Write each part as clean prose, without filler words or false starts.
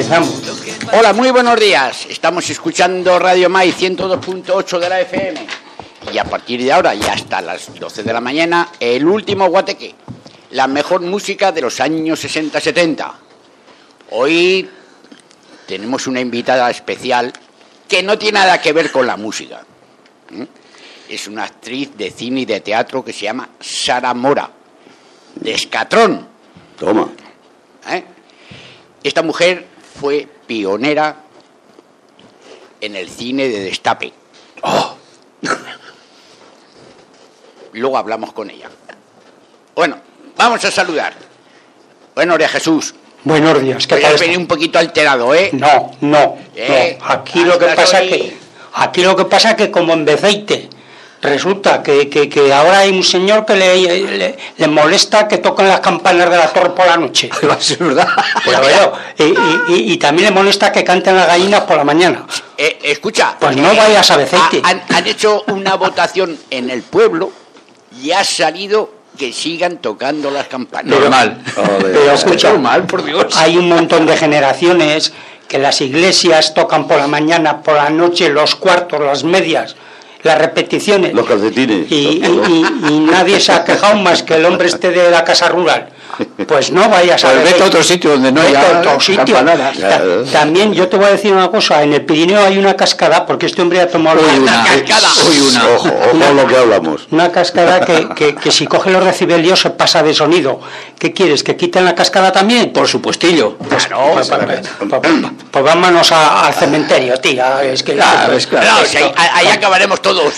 Empezamos. Hola, muy buenos días. Estamos escuchando Radio Mai 102.8 de la FM. Y a partir de ahora y hasta las 12 de la mañana, el último Guateque. La mejor música de los años 60-70. Hoy tenemos una invitada especial que no tiene nada que ver con la música. Es una actriz de cine y de teatro que se llama Sara Mora, de Escatrón. Toma. Esta mujer fue pionera en el cine de destape. ¡Oh! Luego hablamos con ella. Bueno, vamos a saludar. Buenos días, Jesús. Buenos días, ¿qué tal? Has venido un poquito alterado, ¿eh? No. Aquí lo que pasa es que como en Beceite resulta que ahora hay un señor que le molesta que toquen las campanas de la torre por la noche. Es verdad. Y también le molesta que canten las gallinas por la mañana. Escucha. Pues no vayas a Beceite. Han hecho una votación en el pueblo y ha salido que sigan tocando las campanas. Normal. Pero escucha, normal, por Dios. Hay un montón de generaciones que las iglesias tocan por la mañana, por la noche, los cuartos, las medias, las repeticiones. Los calcetines. Y nadie se ha quejado más que el hombre este de la casa rural. Pues no vayas a vete a otro sitio donde no haya campanadas. También yo te voy a decir una cosa, en el Pirineo hay una cascada, porque este hombre ha tomado una cascada. Ojo lo que hablamos. Una cascada que si coge los decibelios se pasa de sonido. ¿Qué quieres? ¿Que quiten la cascada también? Por supuestillo. Claro. Pues vámonos al cementerio, tía. Es que ahí acabaremos todos.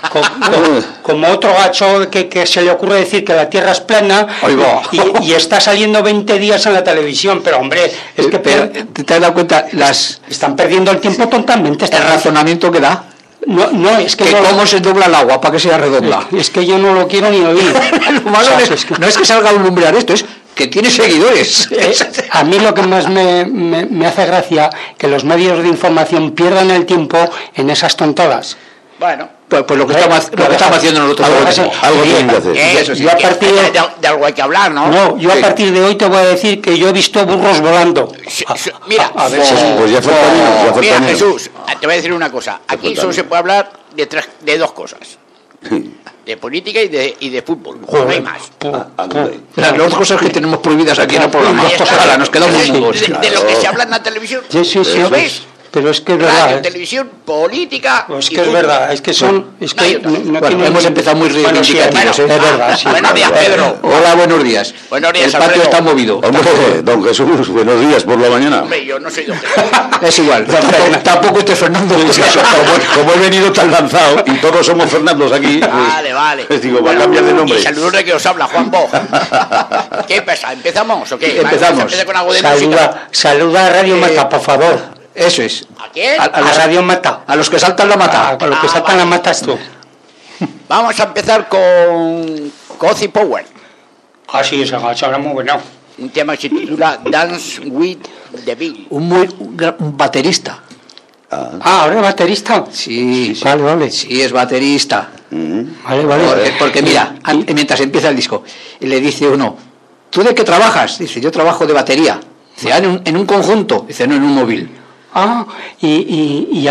Como otro gacho que se le ocurre decir que la tierra es plana y está saliendo 20 días en la televisión, pero hombre, es que ¿te has dado cuenta? Están perdiendo el tiempo tontamente. El razonamiento que da. No, es que cómo se dobla el agua para que sea redonda. Es que yo no lo quiero ni oír. Lo malo no es que salga a alumbrar esto, es que tiene seguidores. A mí lo que más me hace gracia que los medios de información pierdan el tiempo en esas tontadas. Bueno, pues lo que estamos haciendo nosotros algo tienen que hacer. Yo a partir de algo hay que hablar, ¿no? No, yo a partir de hoy te voy a decir que yo he visto burros volando. Mira, pues ya falta menos. Mira, Jesús, te voy a decir una cosa. Aquí solo se puede hablar de dos cosas. De política y de fútbol. No hay más. Las dos cosas que tenemos prohibidas aquí en el programa. Nos quedamos mudos. De lo que se habla en la televisión. Sí. ¿Lo ves? Pero es que es verdad. Radio, televisión, política. Pues que es verdad, es que son. Bueno, hemos empezado muy reivindicativos. Es verdad, sí. Buenos días, Pedro. Hola, buenos días. Buenos días, el patio está movido. Hombre, don Jesús, buenos días por la mañana. Hombre, yo no soy don Jesús. Es igual. Tampoco este Fernando. Como he venido tan lanzado y todos somos Fernandos aquí. Vale. Les digo, va a cambiar de nombre. Y saludos de que os habla, Juan Bo. ¿Qué pasa? ¿Empezamos o qué? Empezamos. Con algo de Saluda a Radio Mata, por favor. Eso es. ¿A quién? A Radio Mata. A los que saltan la mata. A los que saltan la mata es tú. Vamos a empezar con Cozy Power. Sí, esa ahora muy bueno. Un tema que se titula Dance with the Beat. Un baterista. ¿Ahora es baterista? Sí. Vale. Sí, es baterista. Vale. Porque mira, mientras empieza el disco, le dice uno, ¿tú de qué trabajas? Dice, yo trabajo de batería. Dice, en un conjunto. Dice, no, en un móvil. Y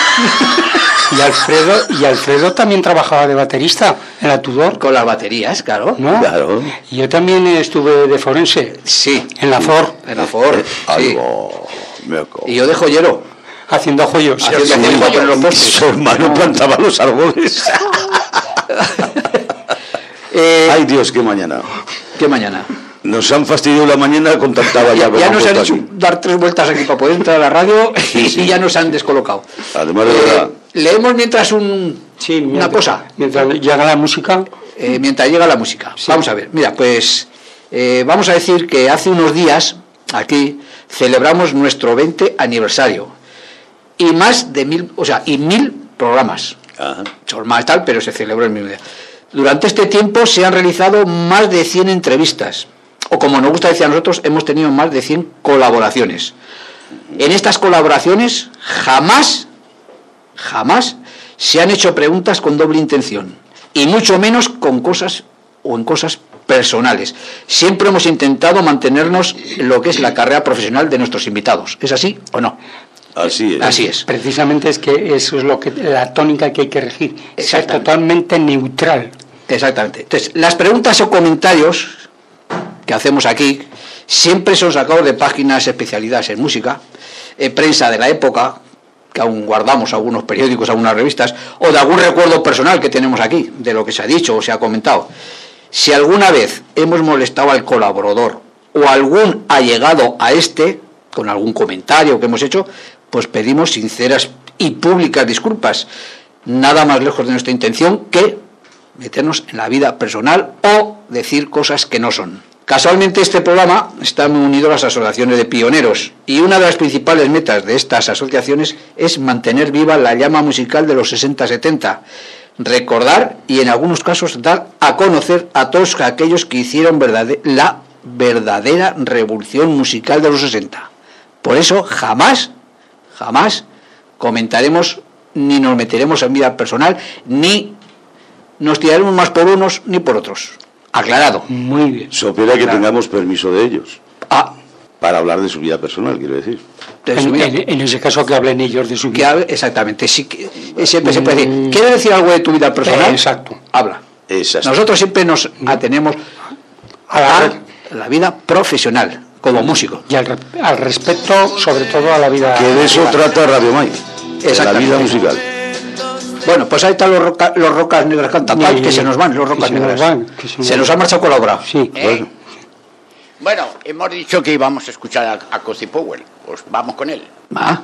Alfredo también trabajaba de baterista en la Tudor. Con las baterías, claro. ¿No? Claro. Y yo también estuve de forense. Sí. En la Ford. Sí. Y yo de joyero. Haciendo joyos. Su hermano plantaba los árboles. Ay, Dios, qué mañana. ¿Qué mañana? Nos han fastidiado la mañana con tanta valla. Ya nos han hecho dar 3 vueltas aquí para poder entrar a la radio y ya nos han descolocado. Además de verdad. Leemos mientras una cosa. Mientras llega la música. Mientras llega la música. Sí. Vamos a ver. Mira, pues vamos a decir que hace unos días aquí celebramos nuestro 20 aniversario y más de 1000 programas. Normal tal, pero se celebró el mismo día. Durante este tiempo se han realizado más de 100 entrevistas. O como nos gusta decir a nosotros, hemos tenido más de 100 colaboraciones. En estas colaboraciones jamás se han hecho preguntas con doble intención. Y mucho menos con cosas o en cosas personales. Siempre hemos intentado mantenernos en lo que es la carrera profesional de nuestros invitados. ¿Es así o no? Así es. Así es. Precisamente es que eso es la tónica que hay que regir. Ser totalmente neutral. Exactamente. Entonces, las preguntas o comentarios que hacemos aquí siempre son sacados de páginas especializadas en música, prensa de la época, que aún guardamos algunos periódicos, algunas revistas, o de algún recuerdo personal que tenemos aquí, de lo que se ha dicho o se ha comentado. Si alguna vez hemos molestado al colaborador o algún allegado a este, con algún comentario que hemos hecho, pues pedimos sinceras y públicas disculpas. Nada más lejos de nuestra intención que meternos en la vida personal o decir cosas que no son. Casualmente este programa está muy unido a las asociaciones de pioneros y una de las principales metas de estas asociaciones es mantener viva la llama musical de los 60-70, recordar y en algunos casos dar a conocer a todos aquellos que hicieron la verdadera revolución musical de los 60. Por eso jamás comentaremos ni nos meteremos en vida personal ni nos tiraremos más por unos ni por otros. Aclarado. Muy bien. Supone que tengamos permiso de ellos. Para hablar de su vida personal, quiero decir. En ese caso que hablen ellos de su vida. Exactamente. Sí, siempre se puede decir, ¿quieres decir algo de tu vida personal? Exacto. Habla. Exacto. Nosotros siempre nos atenemos a la vida profesional, como músico. Y al respeto, sobre todo a la vida... Que de eso trata Radio Mai, de la vida musical. Bueno, pues ahí están los Rocas Negras cantando. Que se nos van los Rocas Negras. Se nos ha marchado colaborado. Sí. Bueno, hemos dicho que íbamos a escuchar a Cozy Powell. Pues vamos con él.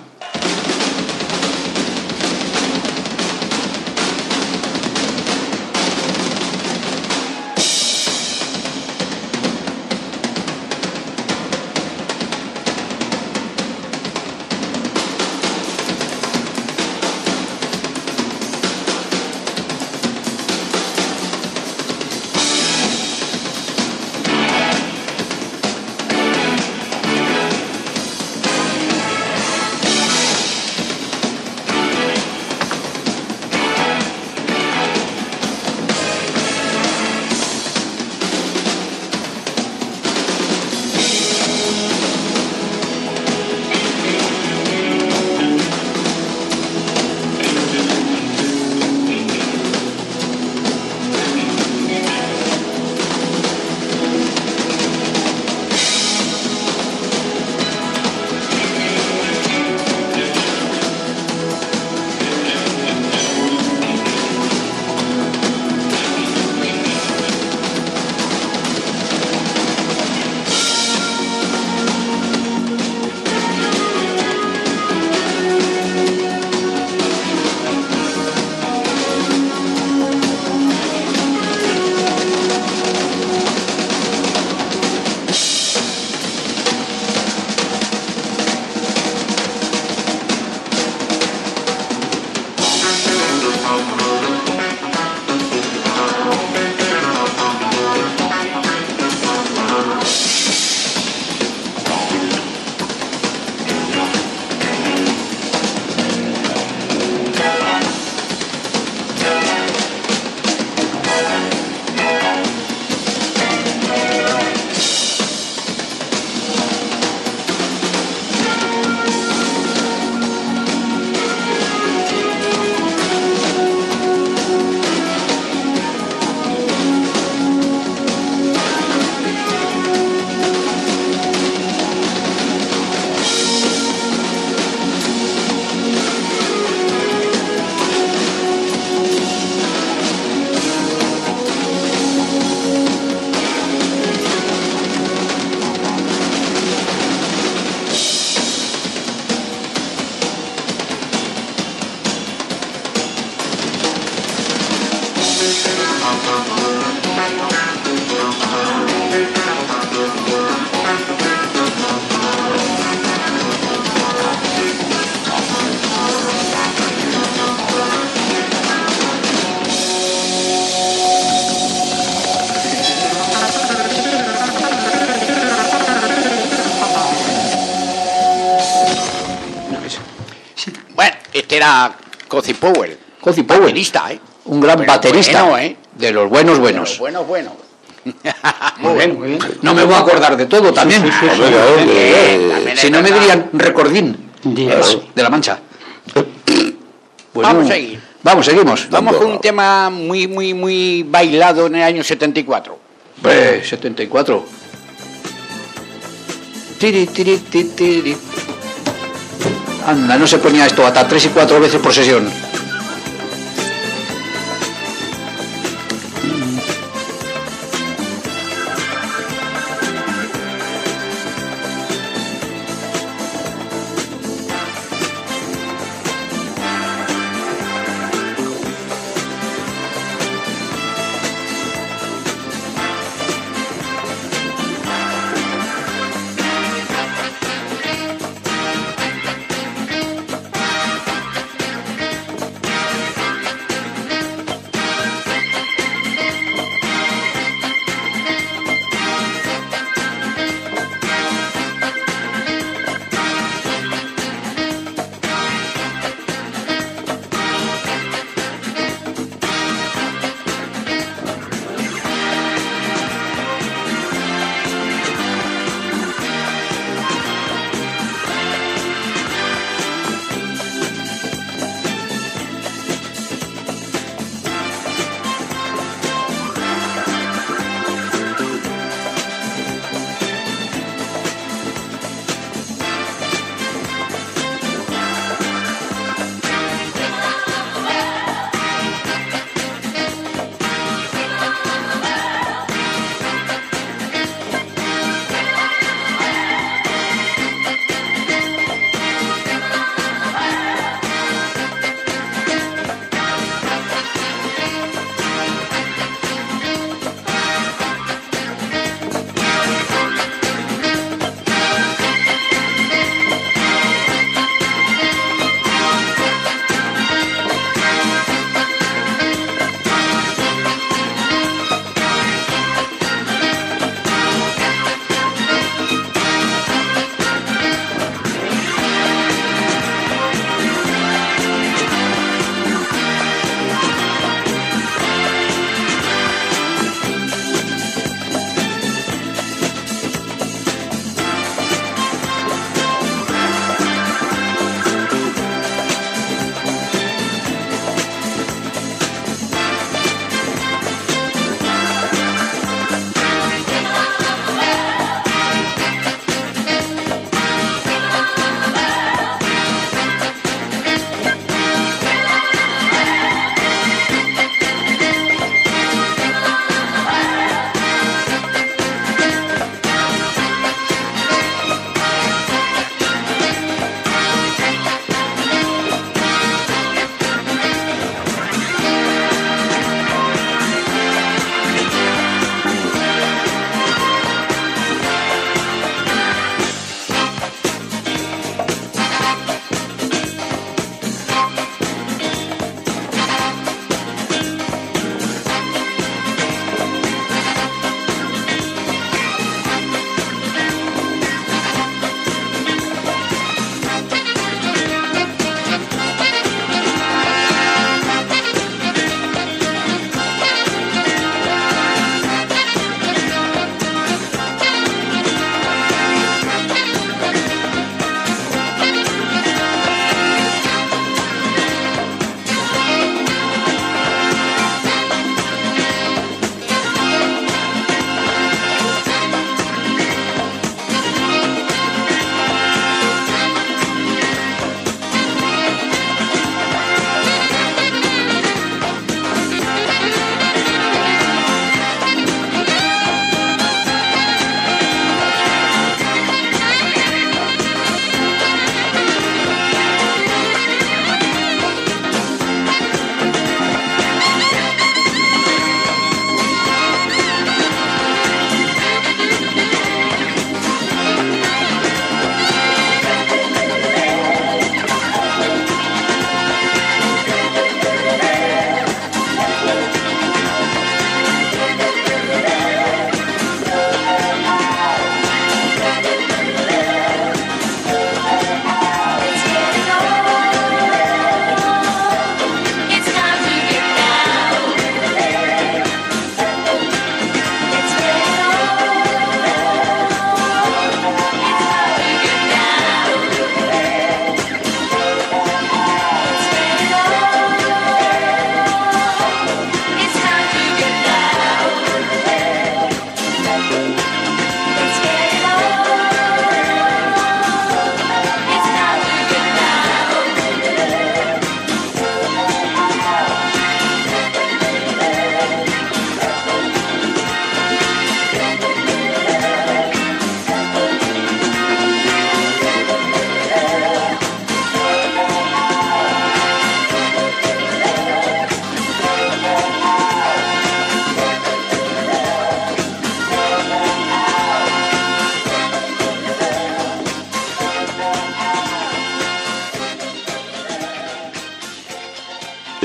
Era Cozy Powell. Cozy Powell. Baterista, un gran baterista. Bueno, de los buenos. Bueno. Muy bien. No me voy a acordar de todo también. Si no me dirían recordín de La Mancha. Bueno, vamos a seguir. Seguimos. Vamos con un tema muy bailado en el año 74. 74. Tiri. Anda, no se ponía esto hasta 3 y 4 veces por sesión.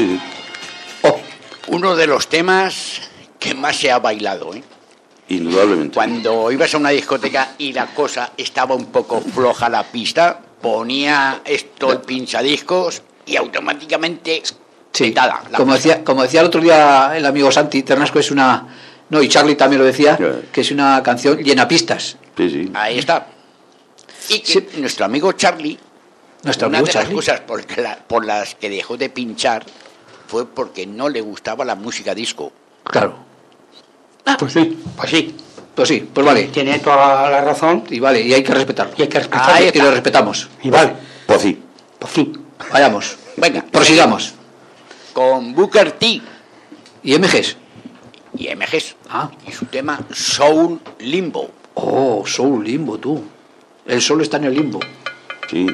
Sí. Oh, Uno de los temas que más se ha bailado, ¿eh? Indudablemente. Cuando ibas a una discoteca y la cosa estaba un poco floja la pista, ponía esto el pinchadiscos y automáticamente sí. petada la Como música. decía el otro día el amigo Santi Ternasco, es una... No, y Charlie también lo decía, Claro. que es una canción llena pistas. Sí, sí. Ahí está. Y que Sí. nuestro amigo Charlie, Nuestro una amigo de Charlie. las cosas por las que dejó de pinchar fue porque no le gustaba la música disco. Claro. Pues sí, pues sí. Pues sí, pues vale. Tiene toda la razón Y vale, y hay que respetarlo. y hay que respetarlo. Ahí, y lo respetamos. Y vale, Pues sí. pues sí. Vayamos. Venga, Prosigamos. con Booker T ¿Y MGs? y MGs. Ah. Y su tema Soul Limbo. Oh, Soul Limbo, tú. El sol está en el limbo. Sí.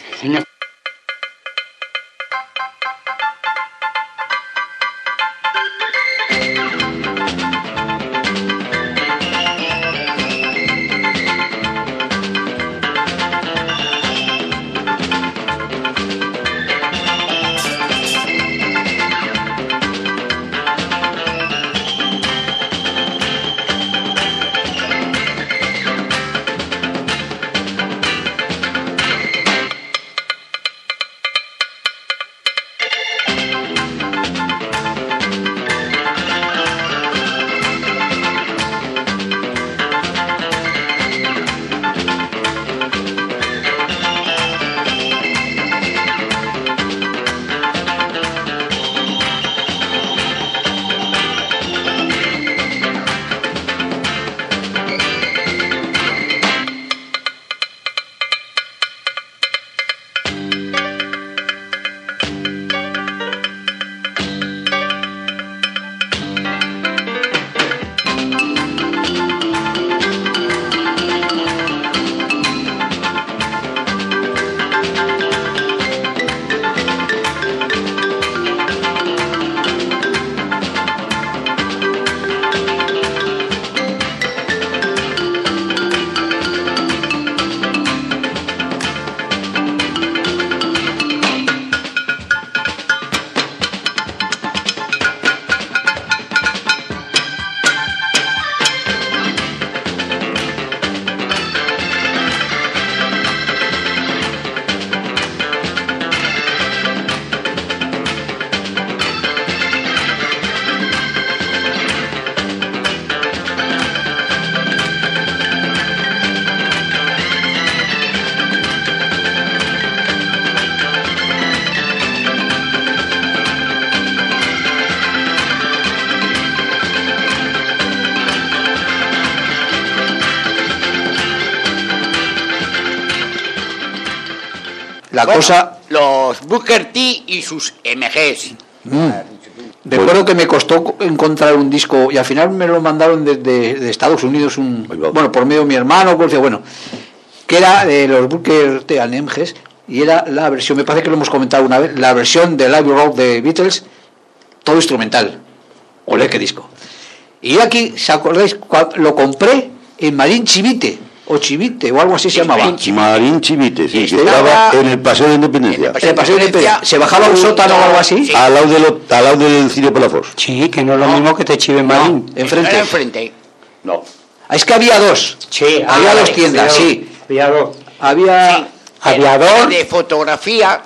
La Bueno, cosa... los Booker T y sus MGs. Recuerdo que me costó encontrar un disco y al final me lo mandaron de Estados Unidos, Ahí va. bueno, por medio de mi hermano, bueno, que era de los Booker T and MGs y era la versión, me parece que lo hemos comentado una vez, la versión de Live Road de Beatles, todo instrumental. Olé, qué disco. Y aquí, ¿se acordáis? Lo compré en Marín Chivite, o Chivite, o algo así se llamaba. Marín Chivite, sí, que Estaba estaba en el Paseo de Independencia. En el Paseo de Independencia. ¿Se bajaba a un sótano o algo así? Al lado del Cine Palafox. Sí, que no es lo mismo que te chive Marín. Enfrente. Era enfrente. No. Es que había dos. Sí, había dos vale, tiendas, había sí. dos, había dos. Había... Sí. Aviador. De fotografía,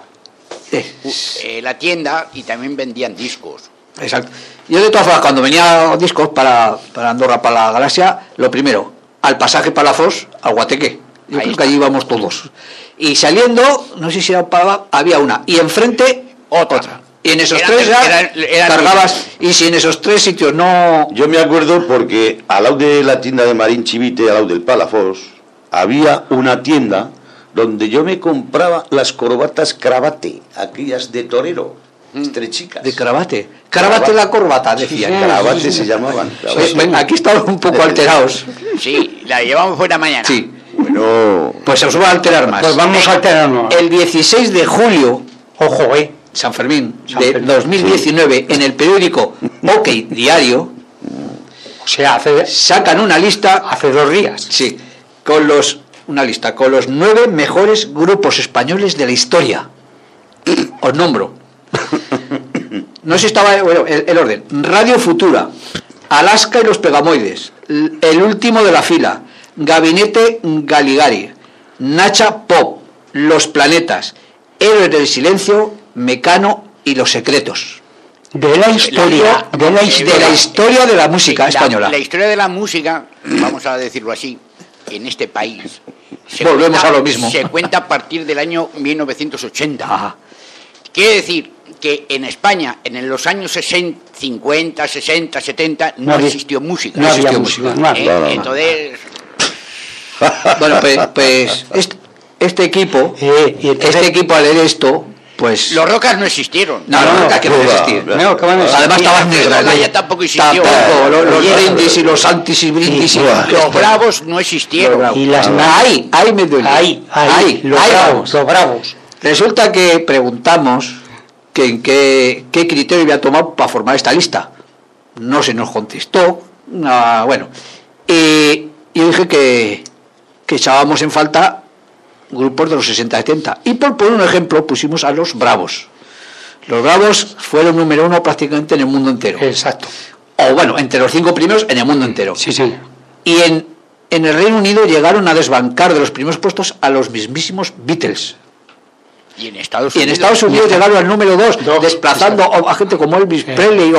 eh, la tienda, y también vendían discos. Exacto. Yo de todas formas, cuando venía discos para Andorra, para la Galaxia, lo primero, al pasaje Palafox, al Guateque. Yo Ahí creo está. que allí íbamos todos. Y saliendo, no sé si era para, había una. Y enfrente, otra. Y en esos tres ya cargabas. Y si en esos tres sitios no... Yo me acuerdo porque al lado de la tienda de Marín Chivite, al lado del Palafox, había una tienda donde yo me compraba las corbatas Cravate, aquellas de torero, estrechicas. De Cravate. Cravate la corbata, decían. Cravate se llamaban. Pues, ven, aquí estamos un poco alterados. Sí, la llevamos fuera mañana. Sí. Bueno, Pues se os va a alterar más. Pues vamos a alterarnos. El 16 de julio, Ojo, San Fermín, San de Fermín. 2019, en el periódico OK Diario, O sea, sacan una lista, hace 2 días. sí, con los 9 mejores grupos españoles de la historia. Os nombro. No sé si estaba, bueno, el orden. Radio Futura, Alaska y los Pegamoides, El último de la fila, Gabinete Galigari, Nacha Pop, Los Planetas, Héroes del Silencio, Mecano y Los Secretos. De la historia De la música española. La historia de la música, vamos a decirlo así, en este país. Volvemos a lo mismo. Se cuenta a partir del año 1980. Ajá. Quiere decir que en España, en los años 50, 60, 70, no existió música. No existió música. Entonces... Bueno, pues este equipo al leer esto, pues... Los Rocas no existieron. No, que no existir. No, que van a Además estaban negras. La ya tampoco existió. Tampoco, los brindis y los antis y brindis. Los Bravos no existieron. Y las ahí me duele. Ahí, los bravos. Resulta que preguntamos que en qué criterio había tomado para formar esta lista. No se nos contestó. Bueno. Y yo dije que echábamos en falta grupos de los 60-70. Y por poner un ejemplo, pusimos a los Bravos. Los Bravos fueron número 1 prácticamente en el mundo entero. Exacto. O bueno, entre los 5 primeros en el mundo entero. Sí, sí. Y en el Reino Unido llegaron a desbancar de los primeros puestos a los mismísimos Beatles. Y en Estados Unidos, llegaron al número 2, desplazando a gente como Elvis Presley.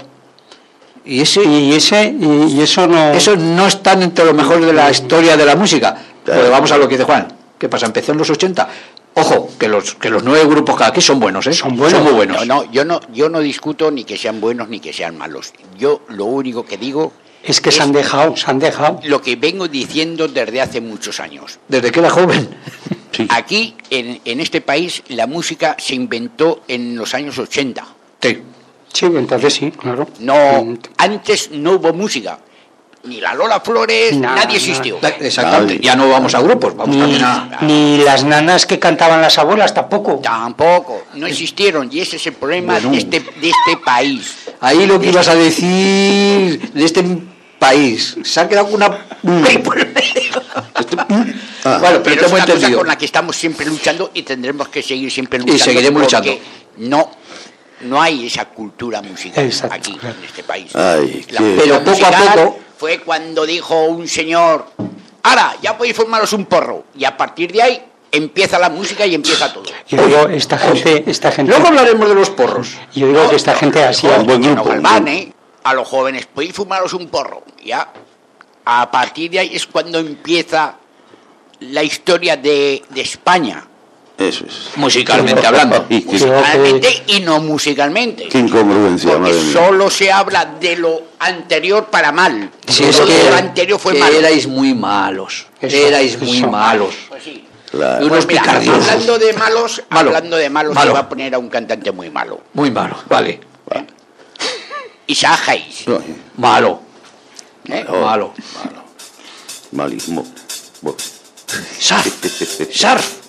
Y eso no están entre lo mejor de la historia de la música. Pues vamos a lo que dice Juan. ¿Qué pasa? Empezó en los 80. Ojo, que los 9 grupos que aquí son buenos, ¿eh? Son muy buenos. Yo no discuto ni que sean buenos ni que sean malos. Yo lo único que digo es que se han dejado. Lo que vengo diciendo desde hace muchos años. Desde que era joven. Sí. Aquí, en este país, la música se inventó en los años 80. Sí. Sí, entonces sí, claro. No, antes no hubo música. Ni la Lola Flores, nadie existió. Exactamente. Ya no vamos a grupos, vamos también a... Ni las nanas que cantaban las abuelas tampoco. Tampoco, no existieron. Y ese es el problema de este país. Ahí lo que ibas a decir de este país. Se ha quedado con una... Bueno, pero es una cosa con la que estamos siempre luchando y tendremos que seguir siempre luchando. Y seguiremos luchando. No hay esa cultura musical aquí, en este país. Pero poco a poco... Fue cuando dijo un señor, ahora, ya podéis formaros un porro. Y a partir de ahí empieza la música y empieza todo. Yo digo, esta gente... Luego hablaremos de los porros. Yo digo que esta gente así... A los jóvenes, podéis fumaros un porro. Ya, a partir de ahí es cuando empieza la historia de España. Eso es. Musicalmente hablando. Musicalmente y no musicalmente. Qué incongruencia. Porque solo se habla de lo anterior para mal. Si es que lo anterior fue malo. Erais muy malos. Malos. Pues sí. Claro. Pues mira, hablando de malos, se va a poner a un cantante muy malo. Muy malo, vale. Isaac Hayes. Malo. Malo. Malismo. Sarf.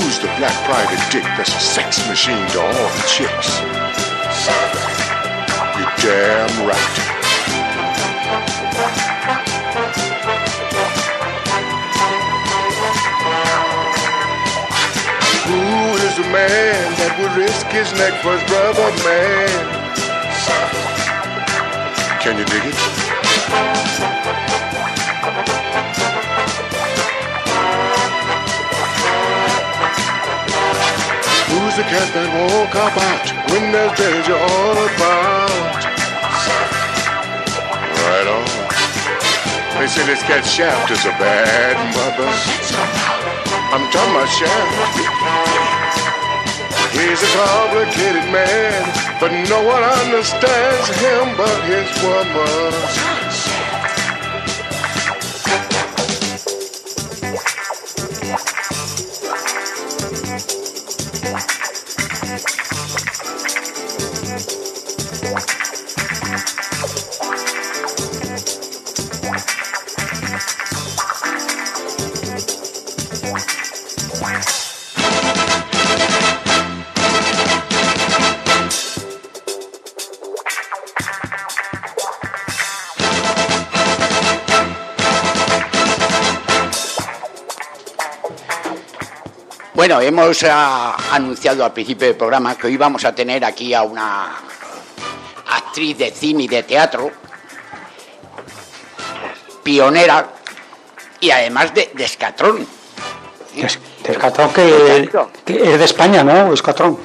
Who's the black private dick that's a sex machine to all the chicks? You're damn right. Who is the man that would risk his neck for his brother, man? Can you dig it? Who's the cat that won't cop out when there's danger all about? Right on. They say this cat Shaft is a bad mother. I'm talking about Shaft. He's a complicated man, but no one understands him but his woman. Bueno, hemos anunciado al principio del programa que hoy vamos a tener aquí a una actriz de cine y de teatro, pionera y además de Escatrón. De Escatrón que es de España, ¿no? Escatrón.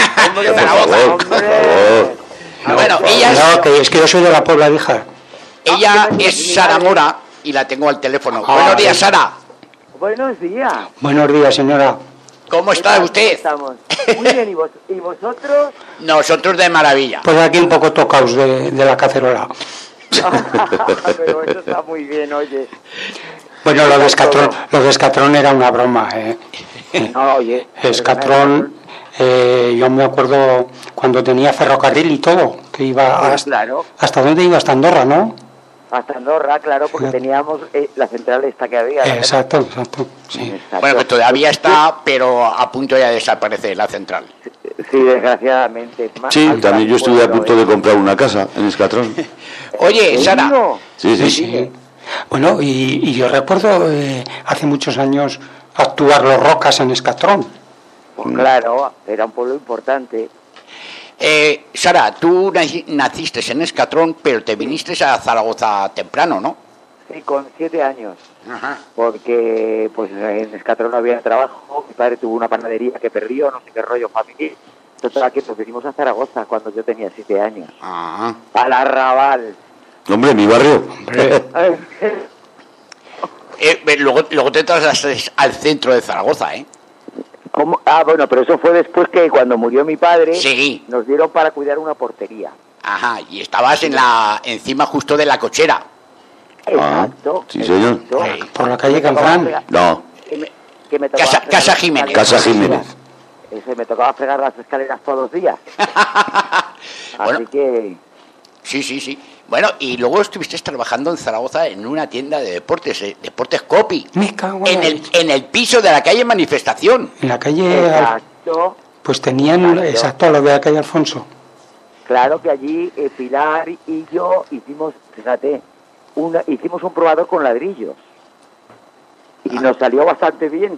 Bueno, ella es que yo soy de la Puebla Vieja. Ella es Sara Mora y la tengo al teléfono. Buenos días, Sara. Buenos días. Buenos días, señora. ¿Cómo está usted? Estamos muy bien, ¿y vosotros? Nosotros de maravilla. Pues aquí un poco tocaos de la cacerola. Pero eso está muy bien, oye. Bueno, lo de Escatrón era una broma, No, oye. Escatrón, yo me acuerdo cuando tenía ferrocarril y todo, que iba claro. ¿Hasta dónde iba? Hasta Andorra, ¿no? Hasta Andorra, claro, porque teníamos la central esta que había. Exacto, sí. Exacto. Bueno, que todavía está, pero a punto ya de desaparecer la central. Sí, desgraciadamente. Sí, también yo estuve a punto de comprar una casa en Escatrón. Oye, Sara. Sí. Bueno, y yo recuerdo hace muchos años actuar los Rocas en Escatrón. Pues claro, era un pueblo importante. Sara, tú naciste en Escatrón, pero te viniste a Zaragoza temprano, ¿no? Sí, con 7 años. Ajá. Porque pues en Escatrón no había trabajo, mi padre tuvo una panadería que perdió, no sé qué rollo familiar. Entonces aquí nos vinimos a Zaragoza cuando yo tenía 7 años. Ajá. Al Arrabal. Hombre, mi barrio. Luego te trasladaste al centro de Zaragoza, ¿eh? ¿Cómo? Ah, bueno, pero eso fue después que cuando murió mi padre, Sí. nos dieron para cuidar una portería. Ajá, y estabas encima justo de la cochera. Exacto. Sí, señor. exacto. Por la calle Canfrán. No, Que me tocaba fregar Casa las Jiménez. escaleras. Casa Jiménez. Eso, me tocaba fregar las escaleras todos los días. Bueno. Así que... Sí. Bueno, y luego estuviste trabajando en Zaragoza en una tienda de deportes, Deportes Copi. Me cago en En el piso de la calle Manifestación. En la calle, Exacto. pues tenían, exacto, lo de la calle Alfonso. Claro que allí Pilar y yo hicimos, fíjate, hicimos un probador con ladrillos. Y nos salió bastante bien.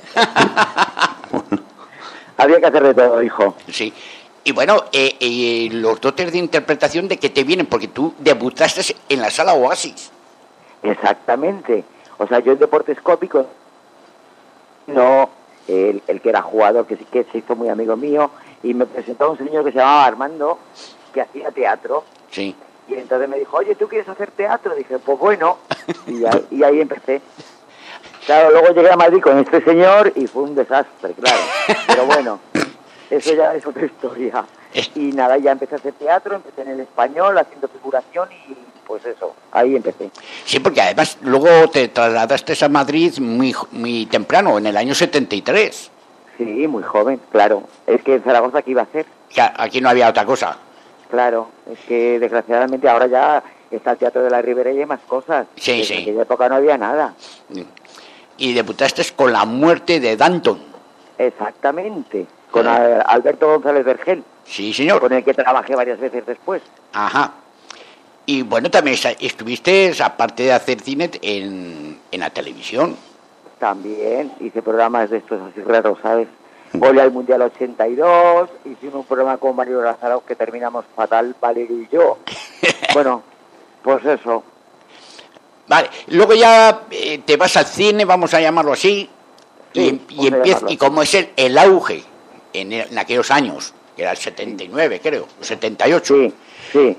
Había que hacer de todo, hijo. Sí. Y bueno, los dotes de interpretación de que te vienen, porque tú debutaste en la Sala Oasis. Exactamente. O sea, yo en deportes cópicos, no, el que era jugador, que sí que se hizo muy amigo mío, y me presentó un señor que se llamaba Armando, que hacía teatro. Sí. Y entonces me dijo, oye, ¿tú quieres hacer teatro? Dije, pues bueno, y ahí empecé. Claro, luego llegué a Madrid con este señor y fue un desastre, claro. Pero bueno, eso ya es otra historia. Y nada, ya empecé a hacer teatro, empecé en el Español, haciendo figuración y pues eso, ahí empecé. Sí, porque además luego te trasladaste a Madrid muy temprano, en el año 73. Sí, muy joven, claro. Es que en Zaragoza, ¿qué iba a hacer? Ya, aquí no había otra cosa. Claro, es que desgraciadamente ahora ya está el Teatro de la Ribera y hay más cosas. Sí, En aquella época no había nada. Y debutaste con La muerte de Danton. Exactamente, con Alberto González Vergel. Sí, señor. Con el que trabajé varias veces después. Ajá. Y bueno, también estuviste, aparte de hacer cine, en la televisión. También hice programas de estos así raros, ¿sabes? Volé al Mundial 82, hicimos un programa con Mario Lázaro que terminamos fatal, Valerio y yo. Bueno, pues eso. Vale, luego ya te vas al cine, vamos a llamarlo así, Sí, y empieza, y como es el auge en aquellos años, que era el 79 creo, 78, Sí, sí,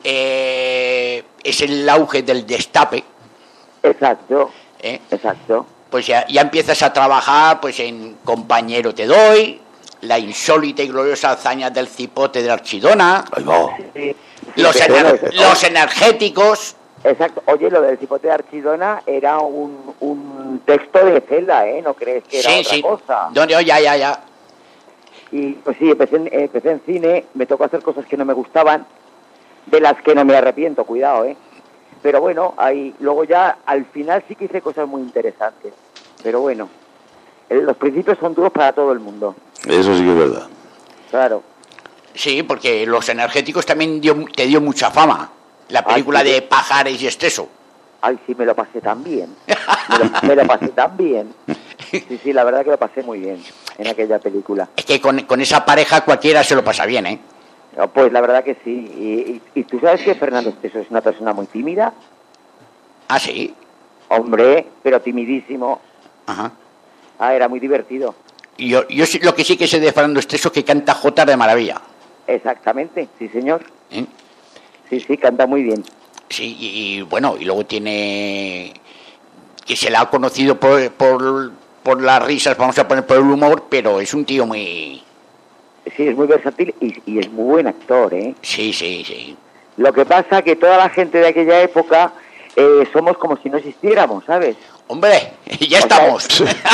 es el auge del destape, exacto, ¿eh? exacto. Pues ya empiezas a trabajar pues en Compañero te doy, la insólita y gloriosa hazaña del cipote de Archidona, Ahí va. Sí, los energéticos. Exacto. Oye, lo del cipote de Archidona era un texto de Zelda, ¿eh? ¿No crees que era otra cosa? Ya. Y pues sí, empecé en cine, me tocó hacer cosas que no me gustaban, de las que no me arrepiento, cuidado, ¿eh? Pero bueno, ahí luego ya al final sí que hice cosas muy interesantes. Pero bueno, los principios son duros para todo el mundo. Eso sí que es verdad. Claro. Sí, porque los energéticos también te dio mucha fama. La película sí. de Pajares y Exceso. Ay, sí, me lo pasé tan bien. Me lo pasé tan bien. Sí, la verdad que lo pasé muy bien en aquella película. Es que con esa pareja cualquiera se lo pasa bien, ¿eh? No, pues la verdad que sí. Y tú sabes que Fernando Esteso es una persona muy tímida. Ah, sí. Hombre, pero timidísimo. Ajá. Ah, era muy divertido. Y yo lo que sí que sé de Fernando Esteso es que canta Jotas de maravilla. Exactamente, sí señor. ¿Eh? Sí, canta muy bien. Sí, y bueno, y luego tiene que se la ha conocido por las risas, vamos a poner por el humor, pero es un tío muy... Sí, es muy versátil y es muy buen actor, ¿eh? Sí. Lo que pasa que toda la gente de aquella época somos como si no existiéramos, ¿sabes? Hombre, ya estamos.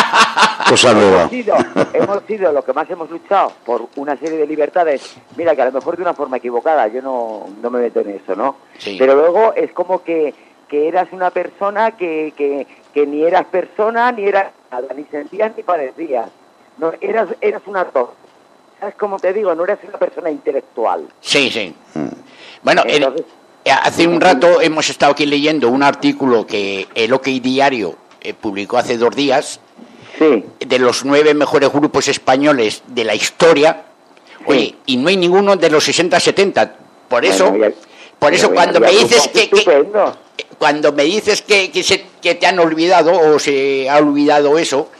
Cosa nueva. Hemos sido lo que más hemos luchado por una serie de libertades. Mira, que a lo mejor de una forma equivocada, yo no me meto en eso, ¿no? Sí. Pero luego es como que eras una persona que ni eras persona, ni eras nada, ni sentías ni parecías. No, eras un actor. ¿Sabes cómo te digo? No eres una persona intelectual. Sí. Bueno, Entonces, hace un rato hemos estado aquí leyendo un artículo que el OK Diario publicó hace 2 días, sí. de los 9 mejores grupos españoles de la historia. Oye, y no hay ninguno de los 60-70. Por eso, cuando me dices cuando me dices que te han olvidado o se ha olvidado eso,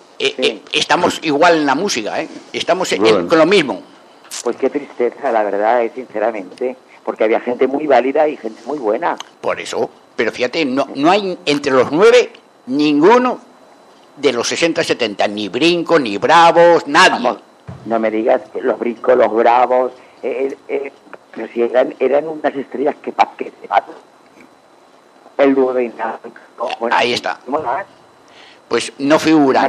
estamos igual en la música, ¿eh? Estamos con lo mismo. Pues qué tristeza, la verdad, sinceramente, porque había gente muy válida y gente muy buena. Por eso, pero fíjate, no hay entre los 9 ninguno de los 60-70, ni Brinco, ni Bravos, nadie. Vamos, no me digas que los Brincos, los Bravos, pero si eran unas estrellas que se matan. El dúo de bueno, ahí está. Pues no figuran.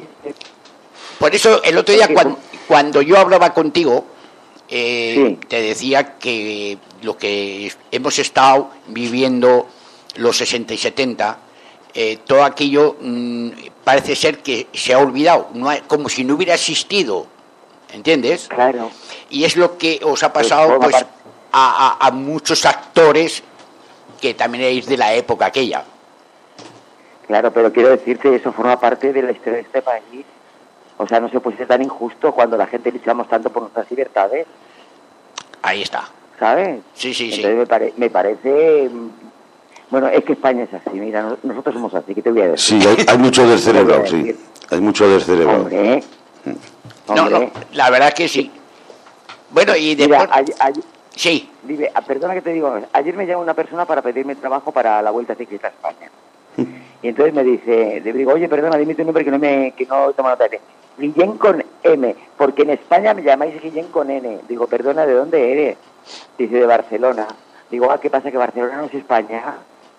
Por eso el otro día cuando yo hablaba contigo, te decía que lo que hemos estado viviendo los 60 y 70, todo aquello parece ser que se ha olvidado, como si no hubiera existido, ¿entiendes? Claro. Y es lo que os ha pasado pues a muchos actores que también erais de la época aquella. Claro, pero quiero decirte que eso forma parte de la historia de este país. O sea, no se puede ser tan injusto cuando la gente luchamos tanto por nuestras libertades. Ahí está. ¿Sabes? Sí. Entonces me parece... Bueno, es que España es así, mira, nosotros somos así, ¿qué te voy a decir? Sí, hay mucho descerebrado, sí. Hay mucho descerebrado. Hombre. No, la verdad es que sí. Bueno, y después... Mira, sí. Dime, perdona que te digo, ayer me llama una persona para pedirme trabajo para la Vuelta Ciclista a España. Y entonces me dice, le digo, oye, perdona, dime tu nombre que no tomo nota de Guillén con M, porque en España me llamáis Guillén con N. Digo, perdona, ¿de dónde eres? Dice, de Barcelona. Digo, ¿qué pasa? ¿Que Barcelona no es España?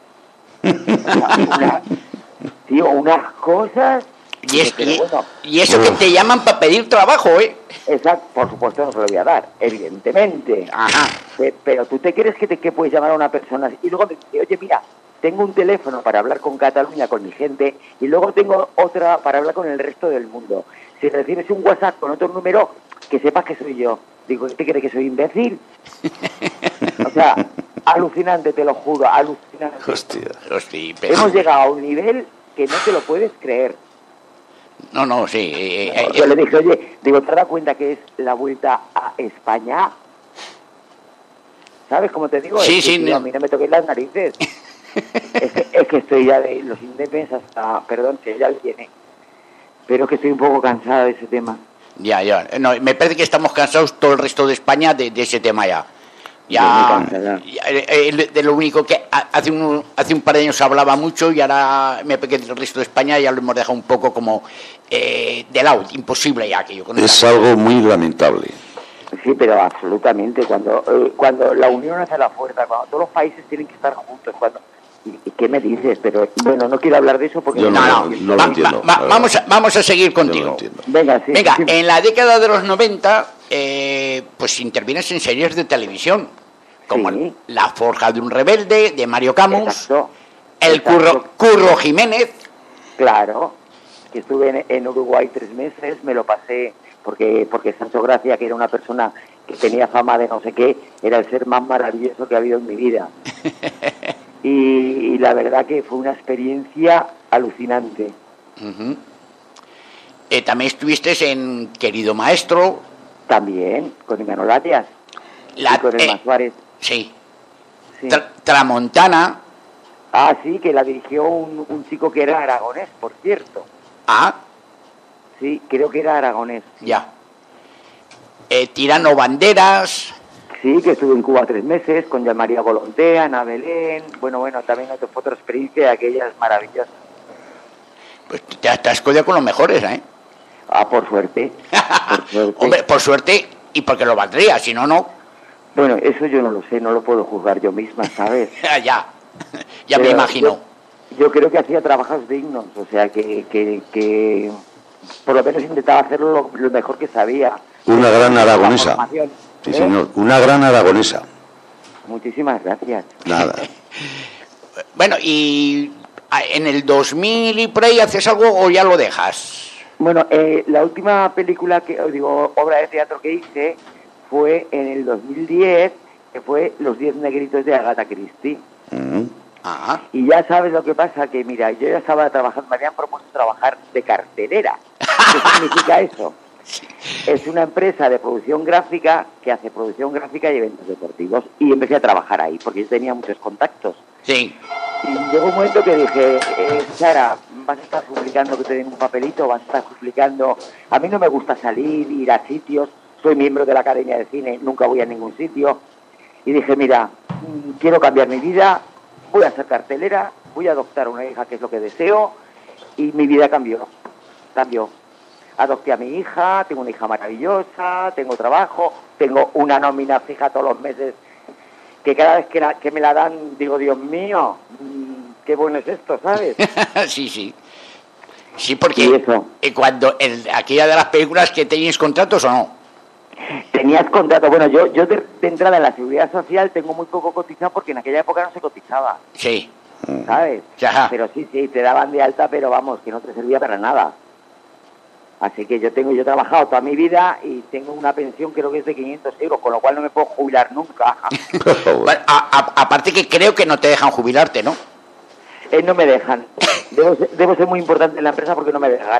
Tío, unas cosas... Y eso que te llaman para pedir trabajo, ¿eh? Exacto, por supuesto no se lo voy a dar, evidentemente. Ajá. Pero tú te crees que puedes llamar a una persona y luego me dice, oye, mira, tengo un teléfono para hablar con Cataluña, con mi gente, y luego tengo otra para hablar con el resto del mundo. si recibes un WhatsApp con otro número, que sepas que soy yo. Digo, ¿este cree que soy imbécil? O sea, alucinante, te lo juro, alucinante. Hostia. Hemos llegado a un nivel que no te lo puedes creer. No, sí. Yo le dije, oye, digo, ¿te das cuenta que es la vuelta a España? ¿Sabes cómo te digo? Sí, es que, sí. Tío, a mí no me toquéis las narices. es que estoy ya de los independents hasta... Perdón, que ya viene. Pero es que estoy un poco cansado de ese tema. Ya. No, me parece que estamos cansados todo el resto de España de ese tema ya. De lo único que hace un par de años se hablaba mucho y ahora me parece que el resto de España ya lo hemos dejado un poco como de lado, imposible ya aquello. Es algo muy lamentable. Sí, pero absolutamente. Cuando la unión hace la fuerza, cuando todos los países tienen que estar juntos, ¿Y qué me dices? Pero bueno, no quiero hablar de eso porque... Yo no lo entiendo. Vamos a seguir contigo. Venga, sí. Venga, en la década de los 90, pues intervienes en series de televisión, como Sí. La forja de un rebelde, de Mario Camus, Exacto. el Exacto. Curro Jiménez. Claro, que estuve en Uruguay 3 meses, me lo pasé porque Sancho Gracia, que era una persona que tenía fama de no sé qué, era el ser más maravilloso que ha habido en mi vida. Y la verdad que fue una experiencia alucinante. Uh-huh. También estuviste en Querido Maestro. También, con Imanol Arias y con el Suárez. Sí. Sí. Tramontana. Ah, sí, que la dirigió un chico que era aragonés, por cierto. Ah, Sí, creo que era aragonés. Sí. ya. Tirano Banderas. Sí, que estuve en Cuba 3 meses con María Volontea, Ana Belén. Bueno, también fue otra experiencia de aquellas maravillosas. Pues te has codiado con los mejores, ¿eh? Ah, por suerte. Por suerte. Hombre, por suerte y porque lo valdría, si no, no. Bueno, eso yo no lo sé, no lo puedo juzgar yo misma, ¿sabes? ya me Pero imagino. Yo creo que hacía trabajos dignos, o sea, que por lo menos intentaba hacerlo lo mejor que sabía. Una gran aragonesa. Formación, Sí, señor. Una gran aragonesa. Muchísimas gracias. Nada. Bueno, y en el 2000 y por ahí haces algo o ya lo dejas. Bueno, la última película obra de teatro que hice fue en el 2010, que fue Los 10 negritos de Agatha Christie. Ah. Y ya sabes lo que pasa, que mira, yo ya estaba trabajando, me habían propuesto trabajar de cartelera. ¿Qué significa eso? Es una empresa de producción gráfica que hace producción gráfica y eventos deportivos. Y empecé a trabajar ahí, porque yo tenía muchos contactos. Sí. Y llegó un momento que dije, Sara, vas a estar suplicando que te den un papelito, vas a estar suplicando... A mí no me gusta salir, ir a sitios, soy miembro de la Academia de Cine, nunca voy a ningún sitio. Y dije, mira, quiero cambiar mi vida, voy a ser cartelera, voy a adoptar una hija, que es lo que deseo, y mi vida cambió. Adopté a mi hija, tengo una hija maravillosa, tengo trabajo, tengo una nómina fija todos los meses, que cada vez que me la dan digo, Dios mío, qué bueno es esto, ¿sabes? Sí. Sí, porque cuando aquella de las películas que tenías contratos o no. Tenías contrato. Bueno, yo de entrada en la Seguridad Social tengo muy poco cotizado porque en aquella época no se cotizaba. Sí. ¿Sabes? Ajá. Pero sí, te daban de alta, pero vamos, que no te servía para nada. Así que yo he trabajado toda mi vida y tengo una pensión creo que es de 500 euros, con lo cual no me puedo jubilar nunca. Bueno, aparte que creo que no te dejan jubilarte, ¿no? No me dejan. Debo ser muy importante en la empresa porque no me dejan.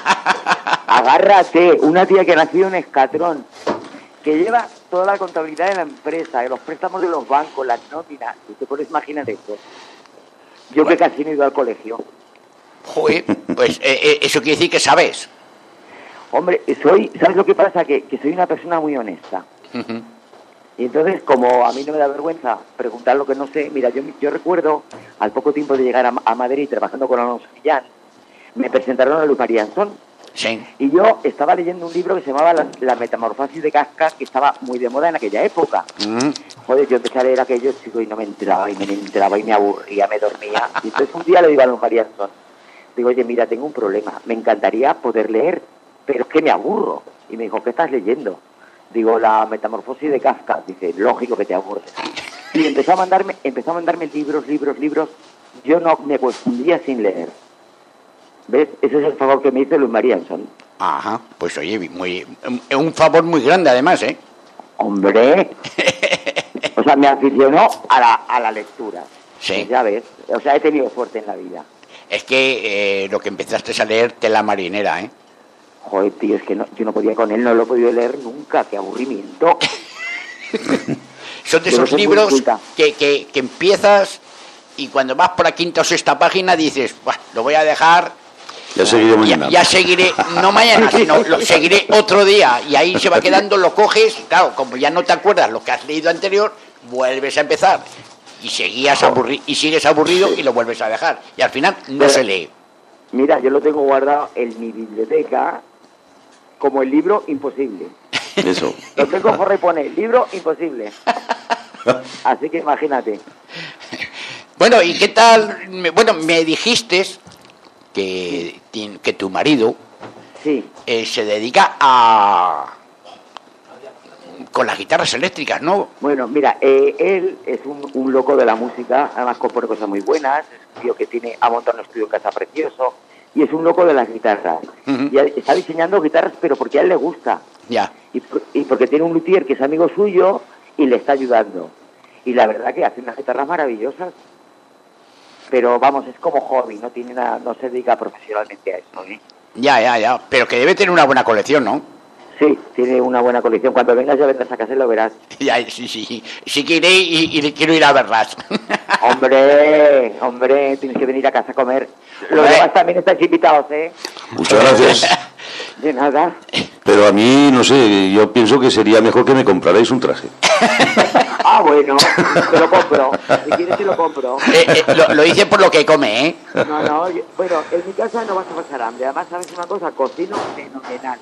Agárrate, una tía que nació en Escatrón, que lleva toda la contabilidad de la empresa, de los préstamos de los bancos, las nóminas. Si te puedes imaginar eso. Yo que casi no he ido al colegio. Joder, pues eso quiere decir que sabes. Hombre, ¿sabes lo que pasa? Que soy una persona muy honesta. Uh-huh. Y entonces, como a mí no me da vergüenza preguntar lo que no sé, mira, yo recuerdo, al poco tiempo de llegar a Madrid, trabajando con Alonso Millán, me presentaron a Luis María Anson. Sí. Y yo estaba leyendo un libro que se llamaba La Metamorfosis de Kafka, que estaba muy de moda en aquella época. Uh-huh. Joder, yo empecé a leer aquello, chico, y no me entraba, y me aburría, me dormía. Y entonces un día le digo a Luis María Anson, digo, oye, mira, tengo un problema, me encantaría poder leer, pero es que me aburro. Y me dijo, ¿qué estás leyendo? Digo, La Metamorfosis de Kafka. Dice, lógico que te aburres. Y empezó a mandarme libros. Yo no me confundía sin leer. ¿Ves? Ese es el favor que me hizo Luis María Anson. Ajá, pues oye, un favor muy grande además, ¿eh? Hombre, o sea, me aficionó a la lectura. Sí. Pues ya ves, o sea, he tenido suerte en la vida. Es que lo que empezaste a leer, Tela marinera, ¿eh? Joder, tío, es que yo no podía con él, no lo he podido leer nunca, qué aburrimiento. Son de Yo esos soy muy libros culta. que empiezas y cuando vas por la quinta o sexta página dices, "Buah, lo voy a dejar, Ya seguiré mañana. ya seguiré, no mañana, sino lo seguiré otro día", y ahí se va quedando, lo coges, claro, como ya no te acuerdas lo que has leído anterior, vuelves a empezar y sigues aburrido y lo vuelves a dejar y al final no se lee. Mira, yo lo tengo guardado en mi biblioteca como el libro imposible. Eso. Lo tengo por pone libro imposible. Así que imagínate. Bueno, ¿y qué tal? Bueno, me dijiste que tu marido Sí, se dedica con las guitarras eléctricas, ¿no? bueno, mira, él es un loco de la música, además compone cosas muy buenas, es un tío que ha montado un estudio en casa precioso, y es un loco de las guitarras. Ujú. Y está diseñando guitarras, pero porque a él le gusta. Ya. Y porque tiene un luthier que es amigo suyo y le está ayudando. Y la verdad que hace unas guitarras maravillosas. Pero vamos, es como hobby, no tiene nada, no se dedica profesionalmente a eso, ¿eh? Ya. Pero que debe tener una buena colección, ¿no? Sí, tiene una buena colección. Cuando vengas ya vendrás a casa y lo verás. Ya, sí. Sí que iré y quiero ir a verlas. Hombre, tienes que venir a casa a comer. Los Hombre. demás también estáis invitados, ¿eh? Muchas gracias. De nada. Pero a mí, no sé, yo pienso que sería mejor que me comprarais un traje. Ah, bueno, te lo compro. Si quieres te lo compro. Lo hice por lo que come, ¿eh? No, bueno, en mi casa no vas a pasar hambre. Además, ¿sabes una cosa? Cocino fenomenal.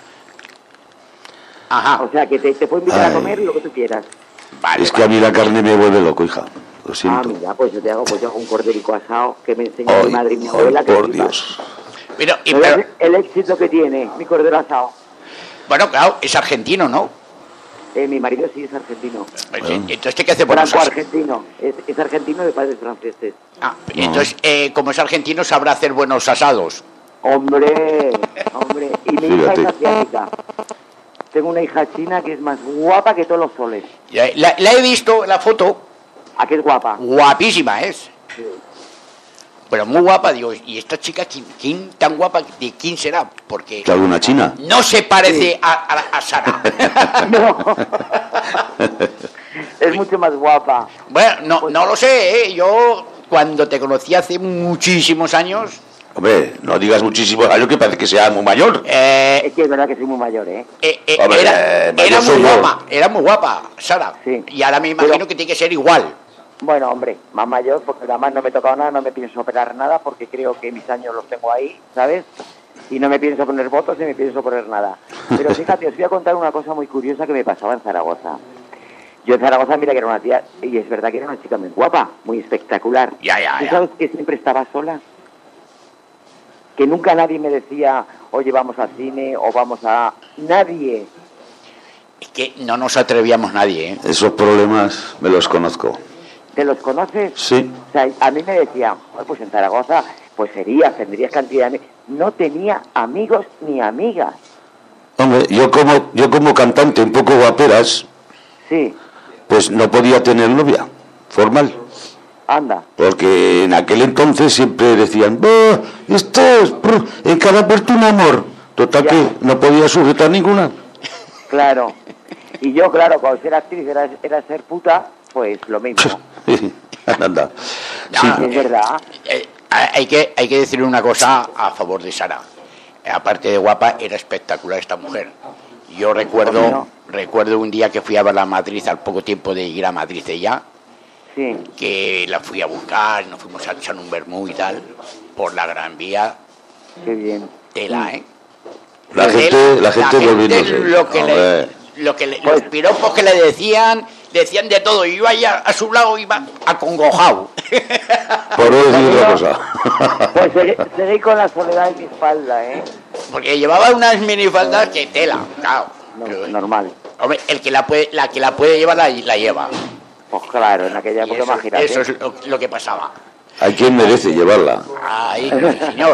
Ajá. O sea, que te puedo invitar Ay. a comer lo que tú quieras. Vale, Es que a mí la carne me vuelve loco, hija. Lo Ah, siento. mira, pues yo hago un corderico asado que me enseñó mi Ay, madre y mi ay, abuela. Que por flipas. Dios. Pero, ¿No ves el éxito que tiene mi cordero asado? bueno, claro, es argentino, ¿no? Mi marido sí es argentino. Pues, entonces, ¿qué hace buenos asados? Franco-argentino. Es argentino de padres franceses. Ah, entonces, como es argentino, sabrá hacer buenos asados. Hombre. Y mi hija Fíjate. es asiática. Tengo una hija china que es más guapa que todos los soles. La he visto, la foto, ¿A qué es guapa? guapísima es. Pero muy guapa, digo, ¿y esta chica quién tan guapa? ¿De quién será? Porque ¿Que alguna china? no se parece a Sara. No. Es mucho más guapa. Bueno, no lo sé, ¿eh? Yo, cuando te conocí hace muchísimos años, Hombre, no digas muchísimos años que parece que sea muy mayor. Es que es verdad que soy muy mayor, ¿eh? Hombre, era mayor muy soy yo. guapa, era muy guapa, Sara. Sí. Y ahora me imagino Pero- que tiene que ser igual. Bueno, hombre, más mayor, porque además no me he tocado nada, no me pienso operar nada, porque creo que mis años los tengo ahí, ¿sabes? Y no me pienso poner votos ni me pienso poner nada. Pero fíjate, os voy a contar una cosa muy curiosa que me pasaba en Zaragoza. Yo en Zaragoza, mira que era una tía, y es verdad que era una chica muy guapa, muy espectacular. Ya. ¿Tú sabes que siempre estaba sola? Que nunca nadie me decía, oye, vamos al cine o vamos a... Nadie. Es que no nos atrevíamos nadie, ¿eh? Esos problemas me los conozco. ¿Te los conoces? Sí. O sea, a mí me decían, pues en Zaragoza, pues tendrías cantidad de... No tenía amigos ni amigas. Hombre, yo como cantante un poco guaperas, Sí, pues no podía tener novia formal. anda. Porque en aquel entonces siempre decían, esto es en cada puerto un amor. Total Ya. que no podía sujetar ninguna. Claro. Y yo, claro, cuando ser actriz era ser puta, pues lo mismo. Anda. No, Sí. no, Es verdad. Hay que decirle una cosa a favor de Sara. Aparte de guapa, era espectacular esta mujer. Yo recuerdo un día que fui a verla a Madrid, al poco tiempo de ir a Madrid ella, Sí. que la fui a buscar, nos fuimos a echar un vermú y tal, por la Gran Vía, Qué bien. tela, ¿eh? La gente volviéndose. Hombre. Los piropos que le decían de todo. Y yo allá a su lado iba acongojado. Por no decir otra cosa. Pues seguí con la soledad en mi espalda, ¿eh? Porque llevaba unas minifaldas que tela, claro. Normal. Hombre, la que la puede llevar la lleva. Pues claro, en aquella época, imagínate. Eso es lo que pasaba. Hay quien merece llevarla. Ay, señor.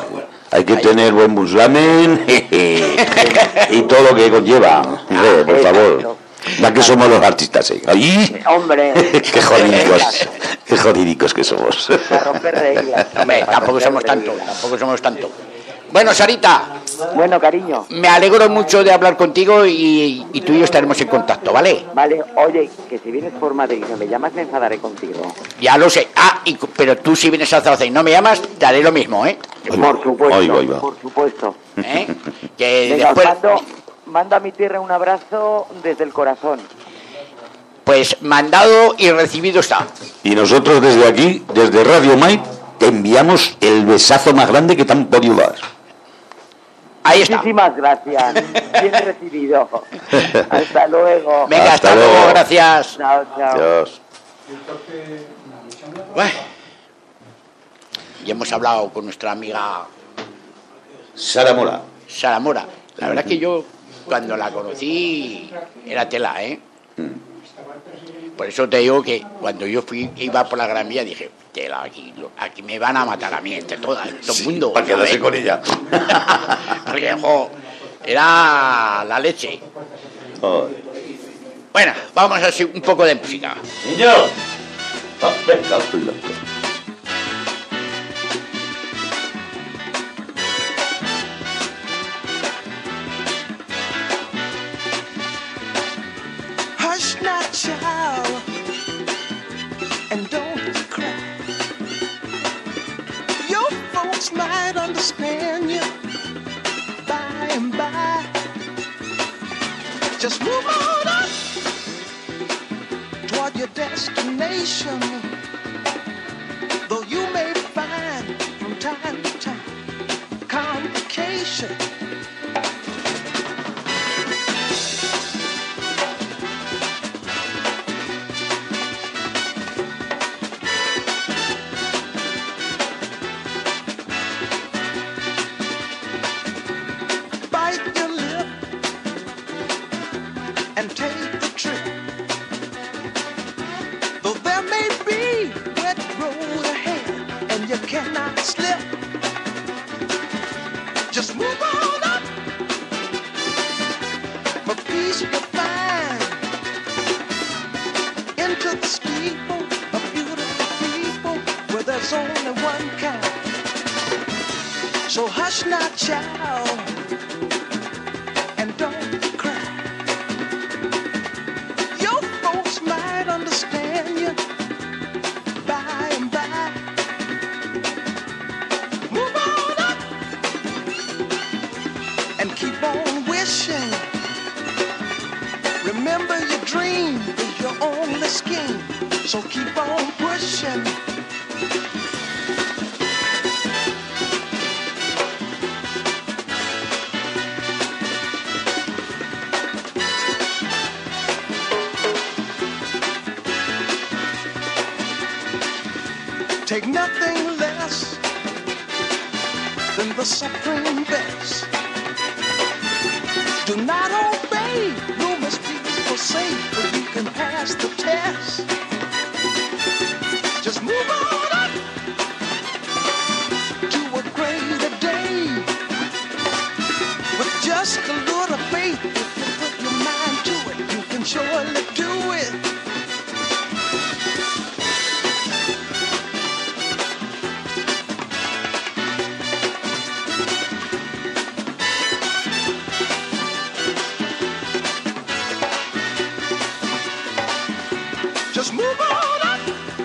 Hay que tener buen buslamen y todo lo que conlleva. Hombre, por favor. Ya que somos los artistas, ¿eh? ¡Ay! Hombre. Qué jodidicos que somos. Para romper reglas. Hombre, Para tampoco romper somos tanto, reglas. tampoco somos tanto. Bueno, Sarita, Bueno, cariño. me alegro mucho de hablar contigo y tú y yo estaremos en contacto, ¿vale? Vale, oye, que si vienes por Madrid y no me llamas, me enfadaré contigo. Ya lo sé. Pero tú si vienes a Zaragoza y no me llamas, te haré lo mismo, ¿eh? Por supuesto, Ahí va. por supuesto. ¿Eh? Que Venga, después... mando a mi tierra un abrazo desde el corazón. Pues mandado y recibido está. Y nosotros desde aquí, desde Radio Mai, te enviamos el besazo más grande que te han podido dar. Ahí está. Muchísimas gracias. Bien recibido. Hasta luego. Venga, hasta luego, gracias. Chao, chao. Adiós. Bueno, y hemos hablado con nuestra amiga Sara Mora. Sara Mora. La verdad que yo, cuando la conocí, era tela, ¿eh? Por eso te digo que cuando yo iba por la Gran Vía, dije, tela, aquí me van a matar a mí, entre todo el mundo. Para quedarse con ella. Porque, jo, era la leche. Joder. Bueno, vamos a hacer un poco de música. Niño. Venga, loco. Hush not, child, and don't cry. Your folks might understand you by and by. Just move on up toward your destination. Though you may find from time to time complication. Bite your lip and take the trip. Though there may be wet road ahead and you cannot slip, just move on up. For peace you'll find into the steeple of beautiful people where there's only one kind. So hush not, child, and don't cry. Your folks might understand you by and by. Move on up and keep on wishing. Remember your dream is your only scheme, so keep on pushing. Take nothing less than the supreme best. Do not obey rumors people say, but you can pass the test. Just move on up to a greater day. With just a little faith, if you put your mind to it, you can surely do it. Just move on up.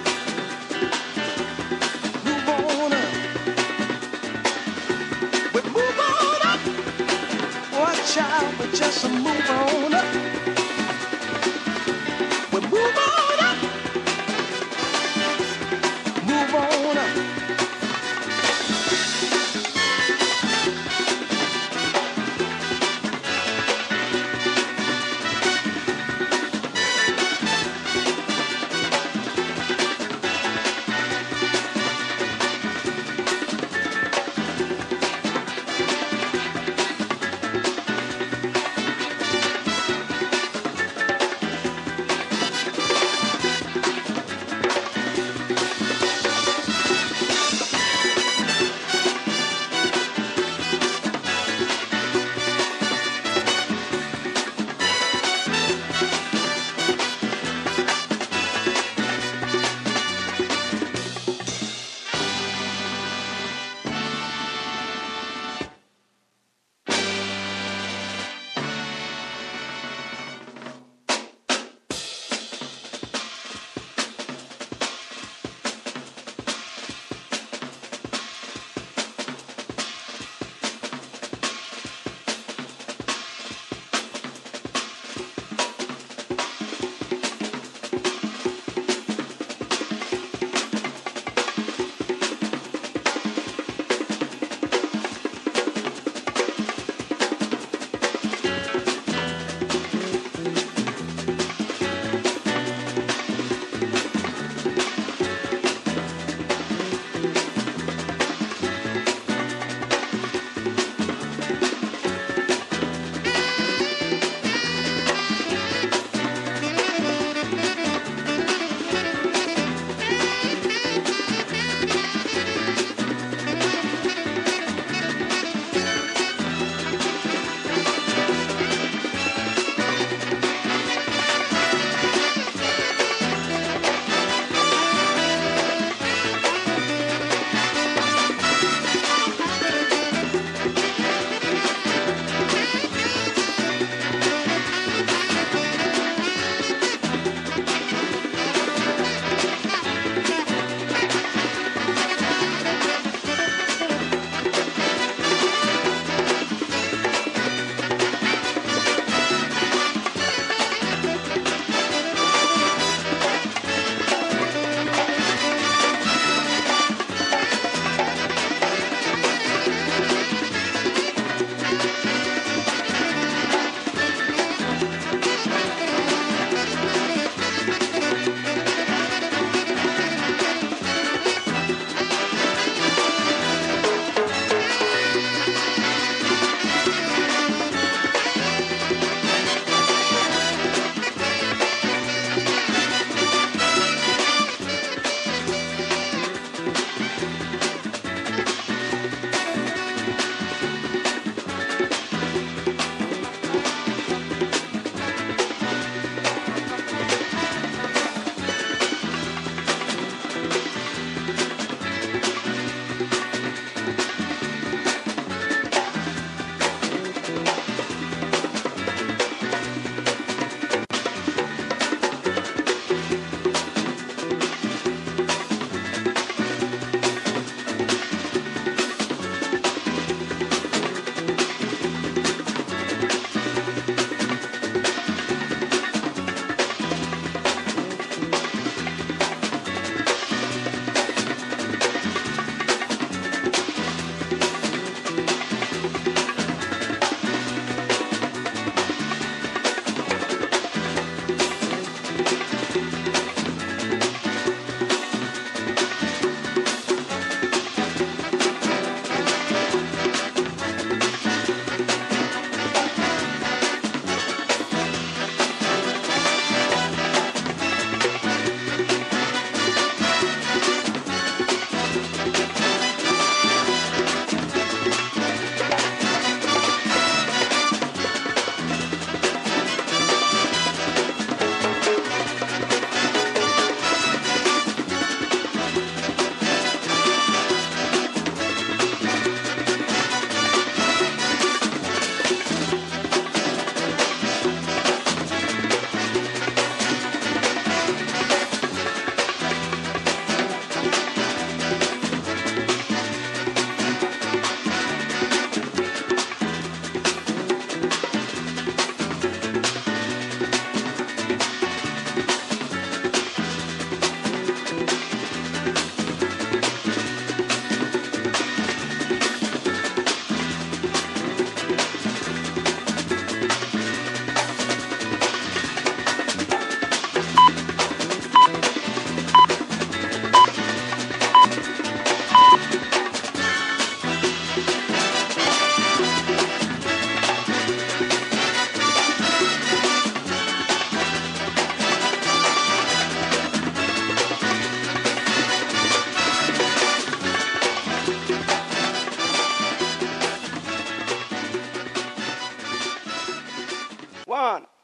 Move on up. We move on up. Watch out, but just move on up. We move on up. Move on up.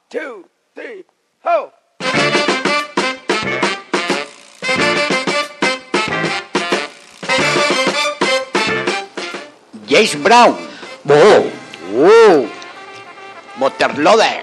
2, 3, ho! James Brown. Motorloader.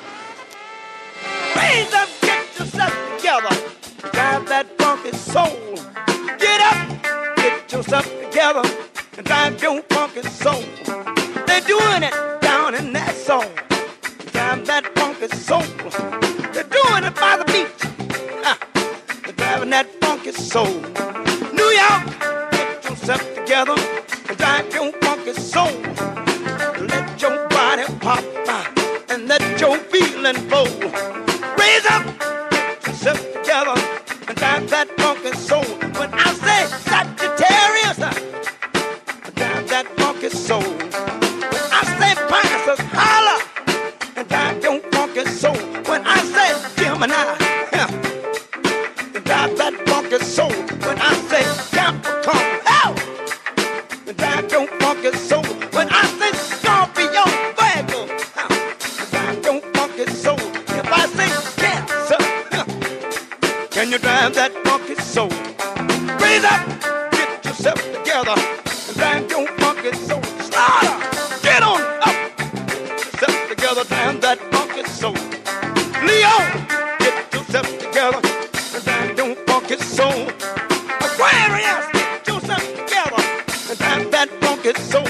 Raise up, get yourself together. Drive that funky soul. Get up, get yourself together. And drive your funky soul. They're doing it down in that soul. Drive that funky soul. They're doing it by the beach. They're driving that funky soul. New York, get yourself together. And drive your funky soul. Let your body pop and let your feeling flow. Raise up, get yourself together, and drive that funky soul. When I say Sagittarius, drive that funky soul. When I say Pisces, holler, and drive your funky soul. When I say Gemini, drive that funky soul. When I say Capricorn, drive your funky soul. When I say Scorpio, Virgo, drive your funky soul. If I say Cancer, can you drive that funky soul? Raise up, get yourself together, and drive your funky soul. Slaughter, get on up, get yourself together, drive that funky soul. Leo, get yourself together, and drive your funky soul. Aquarius, get yourself together, and drive that funky soul.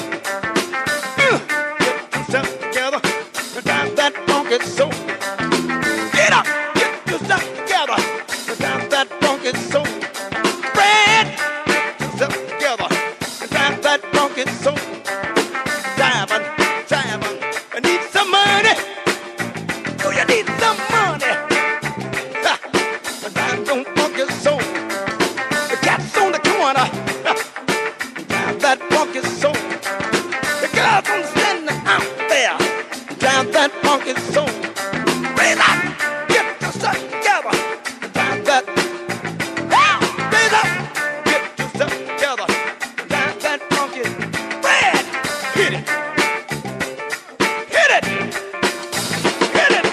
Get yourself together, and drive that funky soul. Get up, get yourself together, and drive that funky soul. Fred, get yourself together, and drive that funky soul. Diamond, I need some money. Oh, you need some money. And drive your funky soul. The cat's on the corner. Drive that funky soul. The girls on standing out there. Drive that funky soul. Raise up, get yourself together. Drive that. Raise up, get yourself together. Drive that funky. Red, hit it. Hit it. Hit it.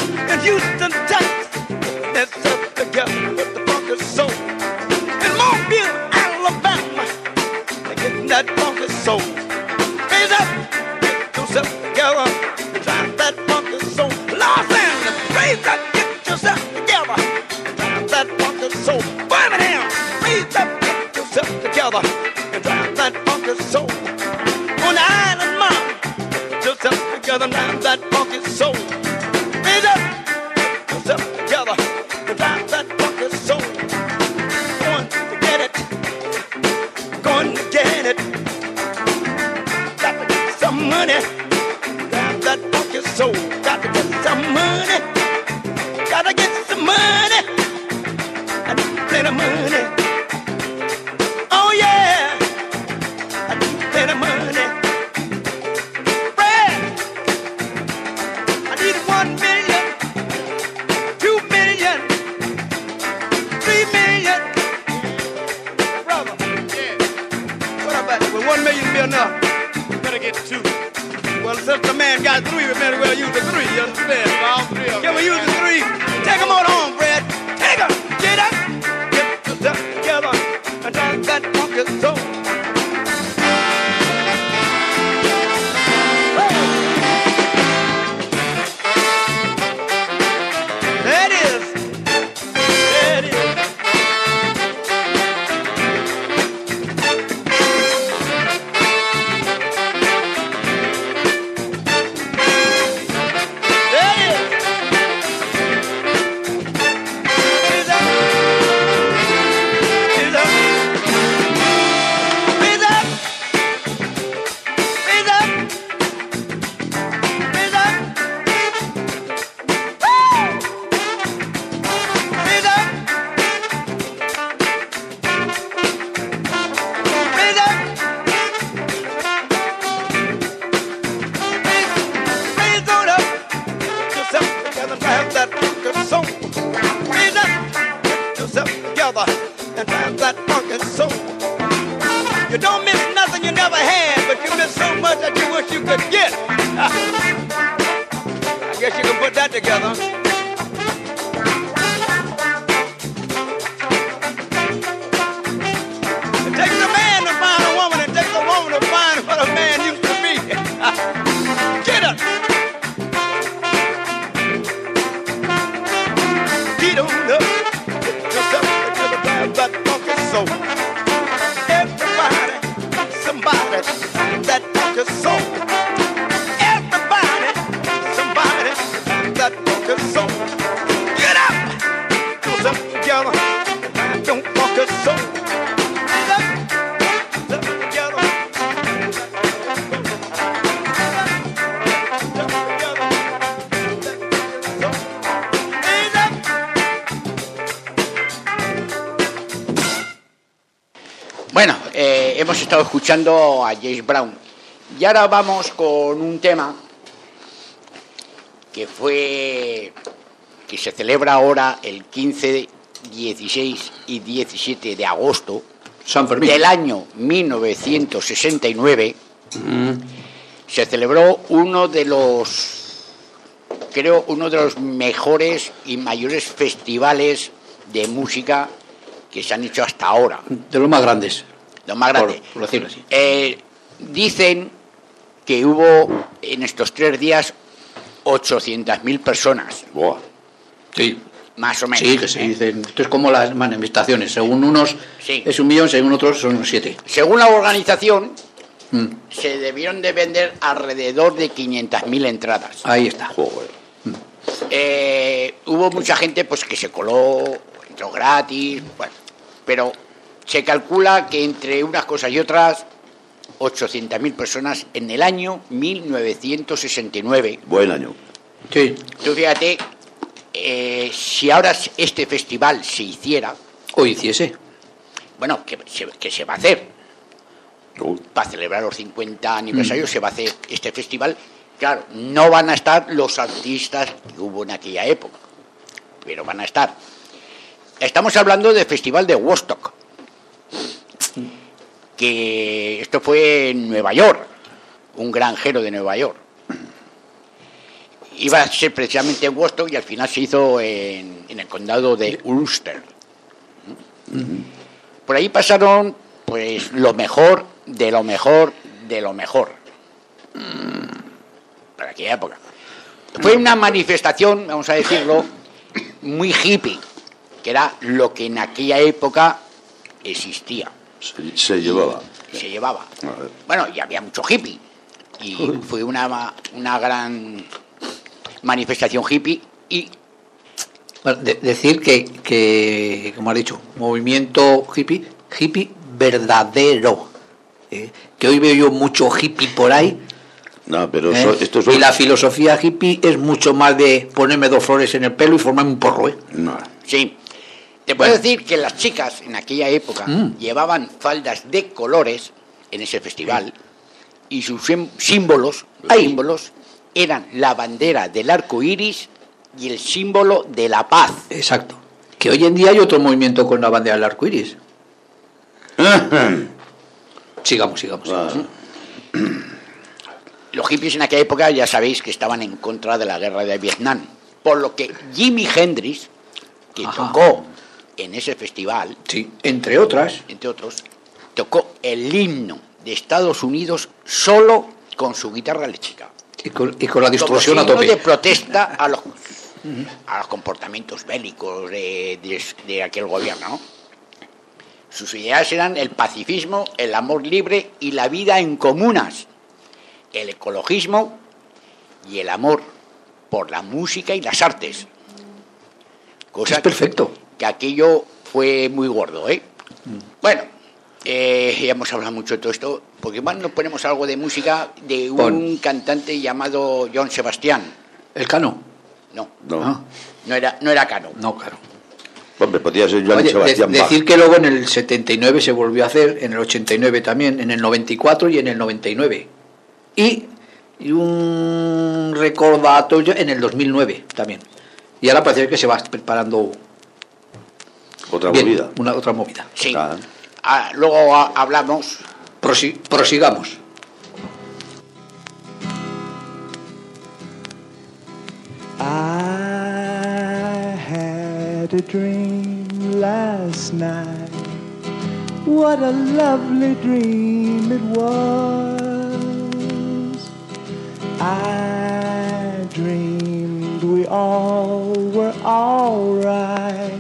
In Houston, Texas, that's up together with the funky soul. In Mobile, Alabama, they're getting that funky soul. Raise up, get yourself together, drive that funky soul. Los Angeles, raise up, get yourself together, drive that funky soul. Birmingham, raise up, get yourself together, and drive that funky soul. On the island, mom, get yourself together, drive that funky soul. Raise up, get yourself together, and drive that funky soul. Going to get it, going to get it. Got to get some money, drive that funky soul. Got to get some money, gotta get some money. I need plenty of money. Oh yeah, I need plenty of money. Brad, I need 1 million, 2 million, 3 million. Brother, yeah. What about it? Will 1 million be enough? You better get 2. Well, since the man got 3, we better well use the 3. You understand? All 3 of them. Can we use the 3? Take them on home, Brad. Take them. Get up. Get yourself together. And drive that funky soul. There it is. There it is. There it is. Raise up. Raise up. Raise up. Raise up. Raise up. Woo! Raise up. Raise up. Raise on up. Get yourself together and drive that funky soul. Raise up. Get yourself together and drive that funky soul. You don't miss nothing you never had, but you miss so much that you wish you could get. I guess you can put that together. It takes a man to find a woman, it takes a woman to find what a man used to be. Get up. Get on up. Get yourself together, drive that funky soul. Everybody, somebody, that funky soul. Everybody, somebody, that funky soul. Get up. Get yourself together, drive that funky soul. Get up. Get yourself together. Bueno, hemos estado escuchando a James Brown y ahora vamos con un tema que se celebra ahora el 15, 16 y 17 de agosto San Fermín. del año 1969. Se celebró uno de los mejores y mayores festivales de música que se han hecho hasta ahora. De los más grandes. Los más grandes. Por decirlo así. Dicen que hubo en estos 3 días 800.000 personas. Buah. Sí. Más o menos. Sí, que se dicen. Esto es como las manifestaciones. Según unos Sí. es 1 millón, según otros son 7. Según la organización, se debieron de vender alrededor de 500.000 entradas. Ahí está. Joder. Hubo mucha gente pues que se coló, entró gratis, bueno, pero se calcula que entre unas cosas y otras 800.000 personas en el año 1969. Buen año. Sí. Tú fíjate, si ahora este festival se hiciera, O hiciese. bueno, que se va a hacer, Uy. para celebrar los 50 aniversarios se va a hacer este festival. Claro, no van a estar los artistas que hubo en aquella época, pero van a estar. Estamos hablando del Festival de Woodstock, que esto fue en Nueva York, un granjero de Nueva York. iba a ser precisamente en Woodstock y al final se hizo en el condado de Ulster. Por ahí pasaron pues lo mejor de lo mejor de lo mejor para aquella época. Fue una manifestación, vamos a decirlo, muy hippie, que era lo que en aquella época existía. Se llevaba. Se llevaba. Bueno, y había mucho hippie. Y fue una gran manifestación hippie. Y Bueno, decir que, como has dicho, movimiento hippie verdadero. Que hoy veo yo mucho hippie por ahí. No, pero esto es... Y la filosofía hippie es mucho más de ponerme 2 flores en el pelo y formarme un porro, ¿eh? No. sí, te puedo decir que las chicas en aquella época llevaban faldas de colores en ese festival y sus símbolos, símbolos eran la bandera del arco iris y el símbolo de la paz. Exacto. Que hoy en día hay otro movimiento con la bandera del arco iris. Sigamos. Los hippies en aquella época ya sabéis que estaban en contra de la guerra de Vietnam, por lo que Jimi Hendrix, que tocó en ese festival, sí, entre otros, tocó el himno de Estados Unidos solo con su guitarra eléctrica. Y con la distorsión a tope. De protesta a los comportamientos bélicos de aquel gobierno, ¿no? Sus ideas eran el pacifismo, el amor libre y la vida en comunas, el ecologismo y el amor por la música y las artes. Cosa es perfecto. Que aquello fue muy gordo, ¿eh? Bueno, ya hemos hablado mucho de todo esto, porque más nos ponemos algo de música de un cantante llamado Joan Sebastián. ¿El Cano? No. No era Cano. No, claro. Hombre, podría ser Joan Sebastián Bach. Decir que luego en el 79 se volvió a hacer, en el 89 también, en el 94 y en el 99. Y un recordatorio en el 2009 también. Y ahora parece que se va preparando otra movida. Otra movida. Sí. Luego hablamos. Prosigamos. I had a dream last night. What a lovely dream it was. I dreamed we all were alright,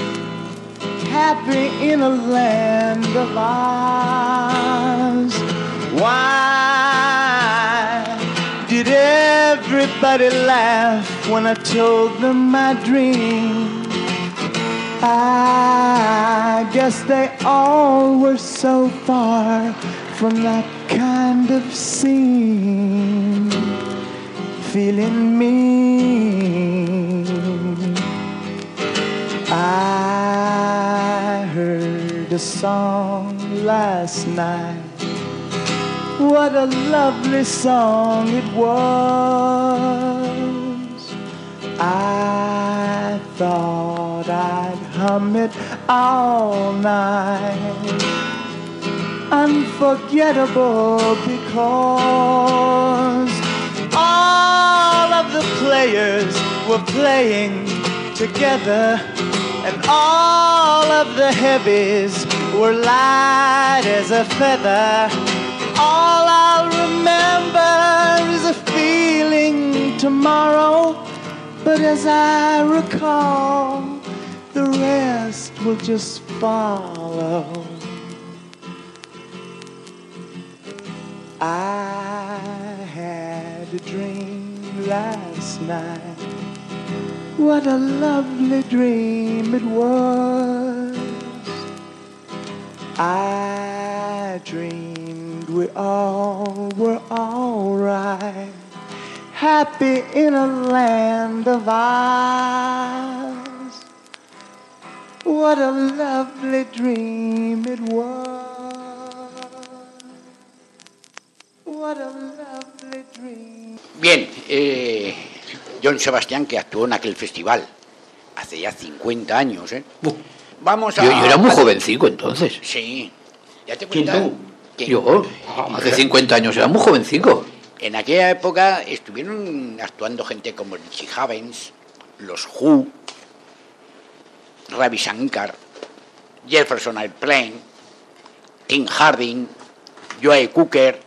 happy in a land of ours. Why did everybody laugh when I told them my dream? I guess they all were so far from that kind of scene, feeling mean. I heard a song last night. What a lovely song it was. I thought I'd hum it all night. Unforgettable because all of the players were playing together, and all of the heavies were light as a feather. All I'll remember is a feeling tomorrow, but as I recall, the rest will just follow. I had a dream last night. What a lovely dream it was. I dreamed we all were alright, happy in a land of ours. What a lovely dream it was. What a lovely dream. Bien, Joan Sebastián, que actuó en aquel festival hace ya 50 años, ¿eh? Vamos a... Yo era muy jovencico entonces. Sí. ¿Ya te cuentas? Yo, hace 50 años era muy jovencico. En aquella época estuvieron actuando gente como Richie Havens, los Who, Ravi Shankar, Jefferson Airplane, Tim Harding, Joe Cooker,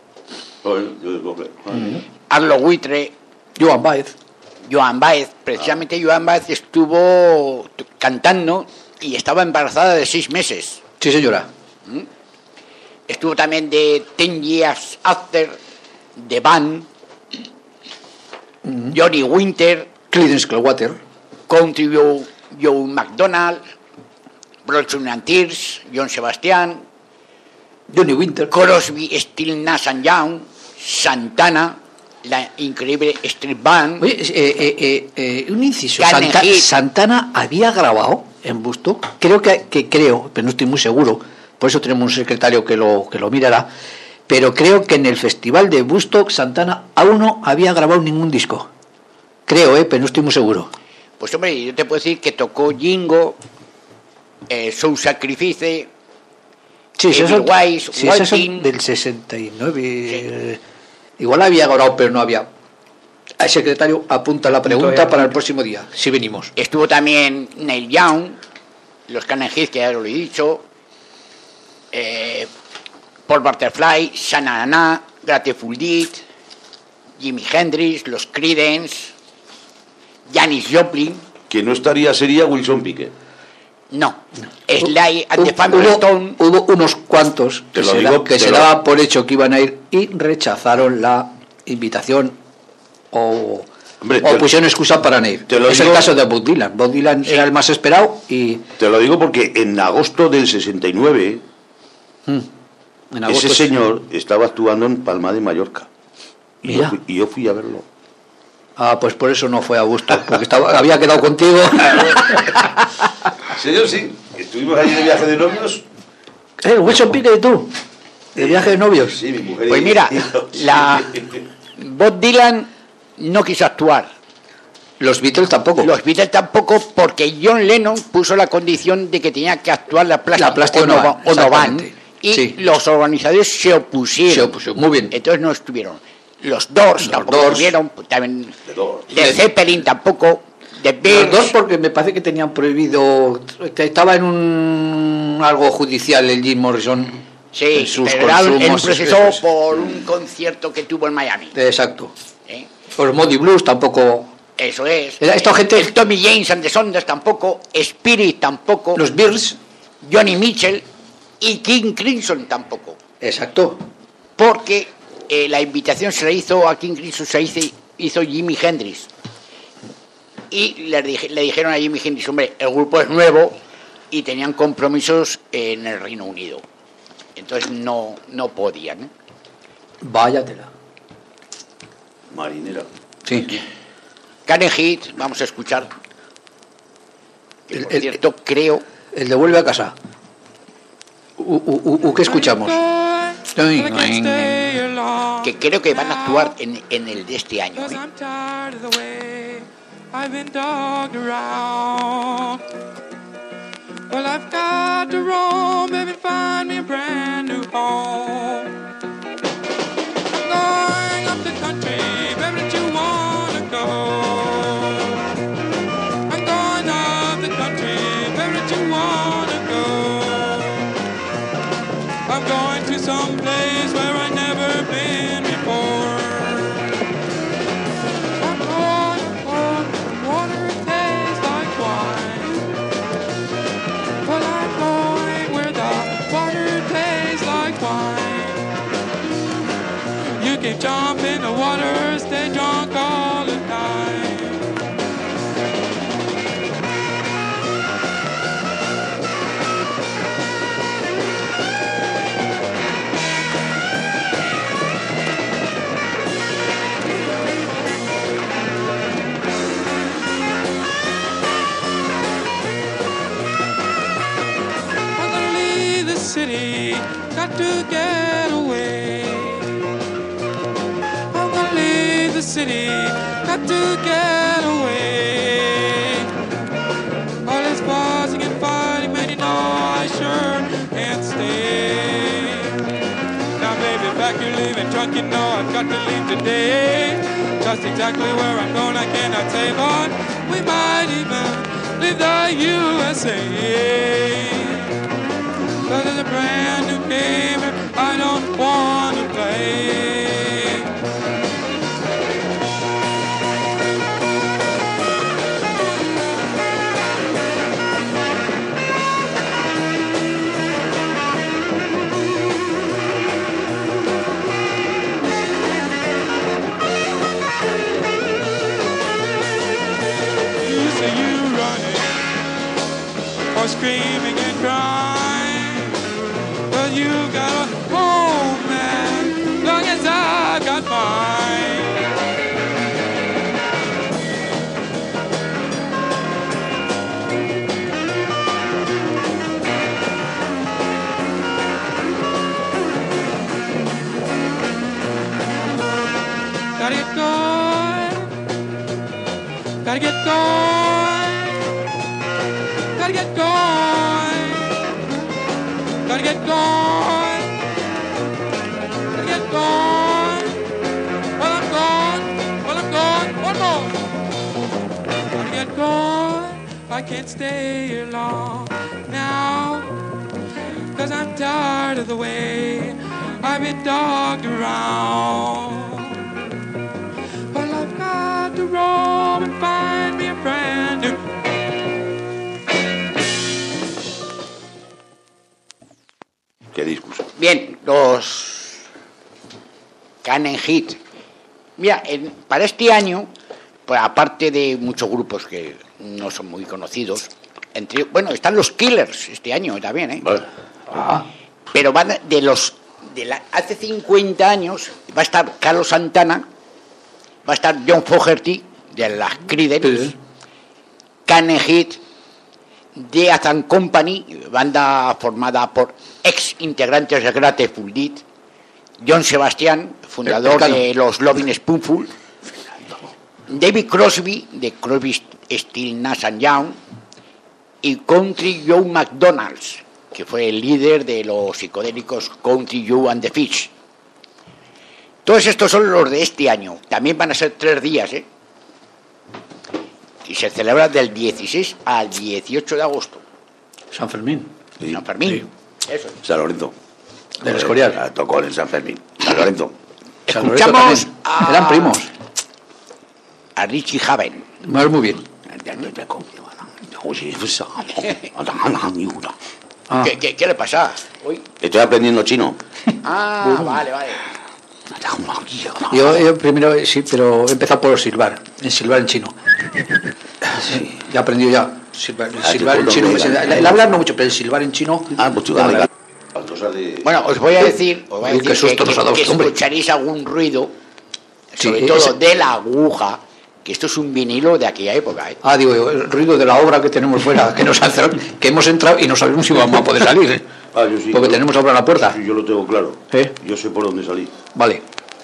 Arlo Whitre, Joan Baez. Joan Baez. Precisamente Joan Baez estuvo cantando y estaba embarazada de 6 meses. Sí, señora. Estuvo también de 10 Years After, The Band, Johnny Winter, Creedence Clearwater, Country Joe McDonald, Broadson and Tears, John Sebastian, Johnny Winter, Crosby, Stills, Nash and Young, Santana, la increíble Street Band. Oye, un inciso. Carnegie. Santana había grabado en Busto, creo, pero no estoy muy seguro, por eso tenemos un secretario que lo mirará, pero creo que en el festival de Woodstock Santana aún no había grabado ningún disco. Creo, pero no estoy muy seguro. Pues hombre, yo te puedo decir que tocó Jingo, Soul Sacrifice, Sí, Evil Wise, sí, esos son Walking. del 69. Igual había grabado, pero no había. El secretario apunta la pregunta para el próximo día, si venimos. Estuvo también Neil Young, los Carnegie, que ya lo he dicho, Paul Butterfly, Sha-Na-Na, Grateful Dead, Jimi Hendrix, los Creedence, Janis Joplin. Que no estaría, sería Wilson Piquet. No. Sly and the Family Stone. Hubo unos cuantos Te que lo se, digo, que te se lo- daba por hecho que iban a ir y rechazaron la invitación o Hombre, pusieron excusa para no ir. te lo Es el digo- caso de Bob Dylan. Bob Dylan era el más esperado y Te lo digo porque en agosto del 69 en agosto ese señor estaba actuando en Palma de Mallorca. Mira. Y yo fui a verlo. pues por eso no fue a gusto, porque había quedado contigo. Señor, sí. Estuvimos allí de viaje de novios. Wilson Piquet y tú, de viaje de novios. Sí, mi mujer. Pues mira, Bob Dylan no quiso actuar. Los Beatles tampoco. Los Beatles tampoco, porque John Lennon puso la condición de que tenía que actuar la plástica o no van, exactamente. y Sí. los organizadores se opusieron. Se opuso, muy bien. Entonces no estuvieron. Los Doors tampoco Doors. estuvieron, también The Doors. Led Zeppelin tampoco, The Los Beatles. dos porque me parece que tenían prohibido, que estaba en un algo judicial el Jim Morrison. Sí, en sus pero era en un consumos proceso expresos. por un concierto que tuvo en Miami. Exacto. ¿eh? Los Moody Blues tampoco. Eso es. Esta gente- El Tommy James and the Saunders tampoco, Spirit tampoco, Los Bears. Johnny Mitchell y King Crimson tampoco. Exacto. Porque la invitación se la hizo a King Crimson, hizo Jimi Hendrix. Y le dijeron a Jimi Hendrix, hombre, el grupo es nuevo y tenían compromisos en el Reino Unido. Entonces no podían. Váyatela. Marinera. Sí. Carnegie, vamos a escuchar. Que, por El- cierto, creo... El de Vuelve a casa. ¿Qué escuchamos? que creo que van a actuar en el de este año. Cause I'm tired of the way I've been dogged around. Well, I've got to roam, baby, find me a brand new home. I'm going up the country, baby, don't you wanna go? I'm going up the country, baby, don't you wanna go? I'm going to some place where I've never been before. I'm going water tastes like wine. Well, I'm going where the water tastes like wine. You can jump in the water, stay drunk all the time. I'm gonna leave the city, got to get away. I'm gonna leave the city, got to get away. All this fussing and fighting, man, you know I sure can't stay. Now, baby, back you're leaving. drunk, you know I've got to leave today. Just exactly where I'm going I cannot say, but we might even leave the USA. But there's a brand new game and I don't want to play. Or screaming and crying, but you got a home, man, long as I got mine. Gotta get going, gotta get going. Gotta get going. Gotta get going. Gotta get going. Well, I'm gone. Well, I'm gone. One more. Gotta get going. I can't stay here long now, 'cause I'm tired of the way I've been dogged around. Well, I've got to roam and find me a friend who... Qué discurso. Bien, los Cannon Hit. Mira, para este año, pues aparte de muchos grupos que no son muy conocidos, bueno, están los Killers este año también, ¿eh? Vale. Pero van hace 50 años va a estar Carlos Santana, va a estar John Fogerty de las Creedence, Cannon Hit, Death and Company, banda formada por ex integrantes de Grateful Dead, John Sebastian, fundador de los Loving Spoonful, David Crosby de Crosby, Stills, Nash and Young, y Country Joe McDonald's, que fue el líder de los psicodélicos Country Joe and the Fish. Todos estos son los de este año. También van a ser 3 días, ¿eh? Y se celebra del 16 al 18 de agosto. San Fermín. Sí. San Fermín. Sí. Eso. San Lorenzo. Del Escorial. Tocó en San Fermín. San Lorenzo. San Lorenzo Escuchamos también. Eran primos. a Richie Haven. Muy bien. Ah. ¿Qué le pasa? Uy. Estoy aprendiendo chino. Vale. Yo primero sí, pero he empezado por silbar en chino. Sí, ya he aprendido ya. Silbar en chino. El hablar no mucho, pero el silbar en chino. Pues tú dale. Bueno, os voy a decir, qué susto nos ha dado que este hombre. escucharéis algún ruido, sobre Sí, todo de la aguja, que esto es un vinilo de aquella época, ¿eh? Digo, el ruido de la obra que tenemos fuera, que nos han cerrado, que hemos entrado y no sabemos si vamos a poder salir, ¿eh? Yo sí. Porque tenemos ahora la puerta. Sí, yo lo tengo claro. ¿Eh? Yo sé por dónde salir. Vale.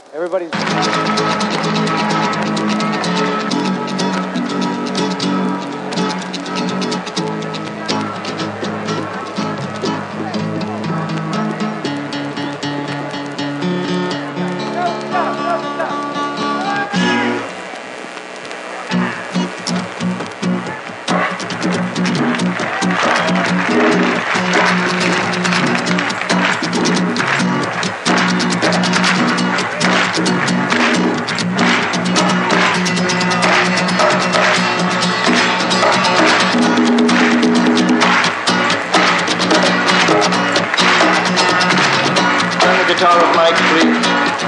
Guitar of Mike, please.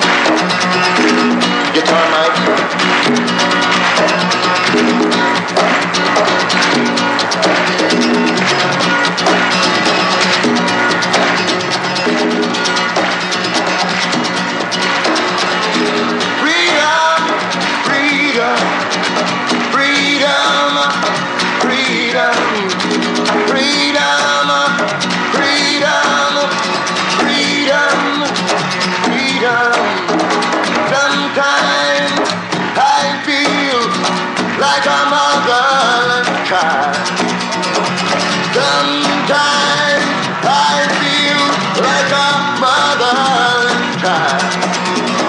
Guitar, Mike. Freedom, freedom, freedom, freedom, freedom, freedom, freedom. Sometimes I feel like a mother child. Sometimes I feel like a mother child.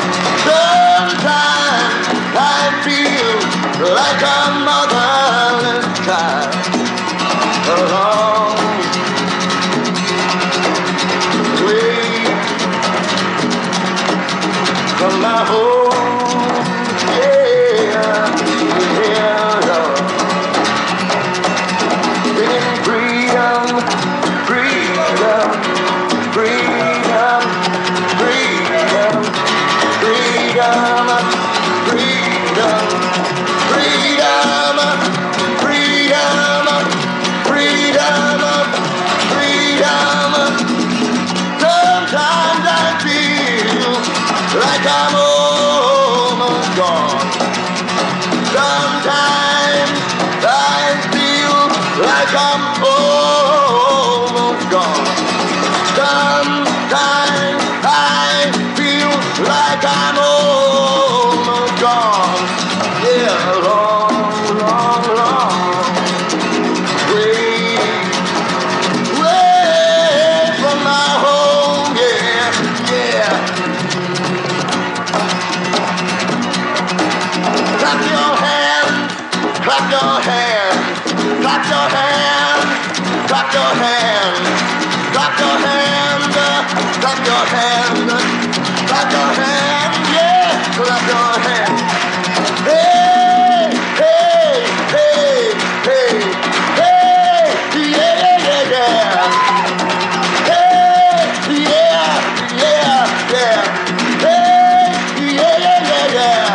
clap your hands, clap your hands, clap your hands, clap your hands, yeah, clap your hands. Hey, hey, hey, hey, hey, yeah, yeah, yeah. Hey, yeah, yeah, yeah. Hey, yeah, yeah, yeah, yeah.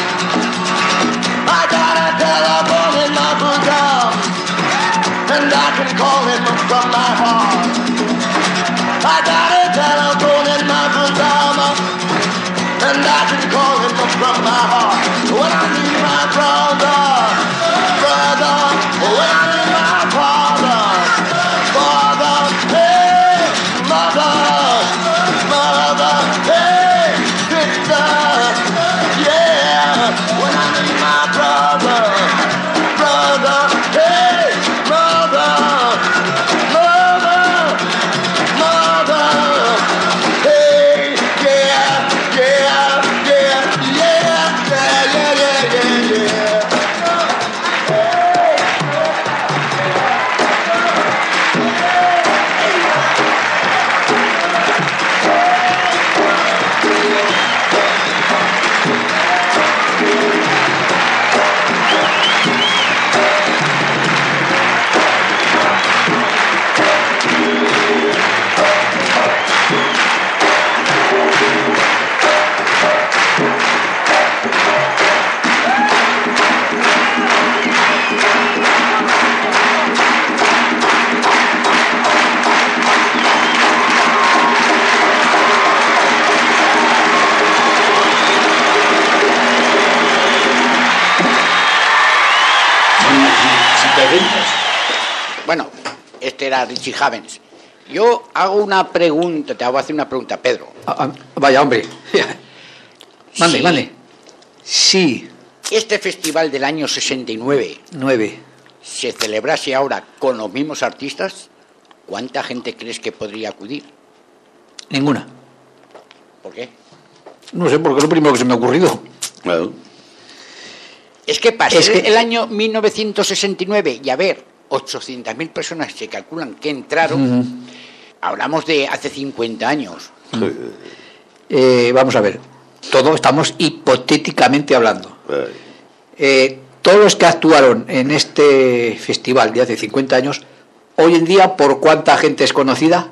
I got a telephone in my bosom, and I can call him from my heart. I got a telephone in my bosom, and I can call him from my heart. When I need my brother, when I need my father, hey, mother, hey, sister, yeah. When I need my brother, hey, mother, hey, yeah, yeah, yeah, yeah. Bueno, este era Richie Havens. Yo hago una pregunta, te hago hacer una pregunta, Pedro. Vaya, hombre. Mande, Sí. mande. Sí, Este festival del año 69 9. se celebrase ahora con los mismos artistas, ¿cuánta gente crees que podría acudir? Ninguna. ¿Por qué? No sé, porque es lo primero que se me ha ocurrido. Claro. Es que pasa, Es que- el año 1969 y a ver, 800.000 personas se calculan que entraron. Hablamos de hace 50 años. Vamos a ver. Todo estamos hipotéticamente hablando. Todos los que actuaron en este festival de hace 50 años, hoy en día, ¿por cuánta gente es conocida?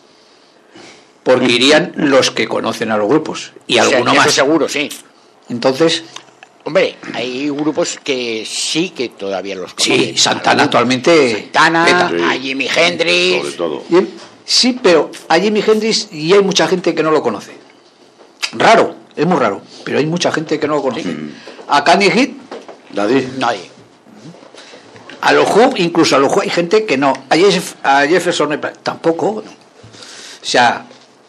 Porque irían los que conocen a los grupos. Y O sea, alguno eso más. seguro, sí. Entonces, Hombre, hay grupos que sí que todavía los conocen. sí, Santana actualmente... Santana, peta. Sí. a Jimi Hendrix. Sobre todo. Bien, sí, pero a Jimi Hendrix y hay mucha gente que no lo conoce. Raro, es muy raro, pero hay mucha gente que no lo conoce. A Kanye Heat, Nadie. Nadie. a los Who, incluso a los Who hay gente que no. A Jefferson Airplane, tampoco. O sea,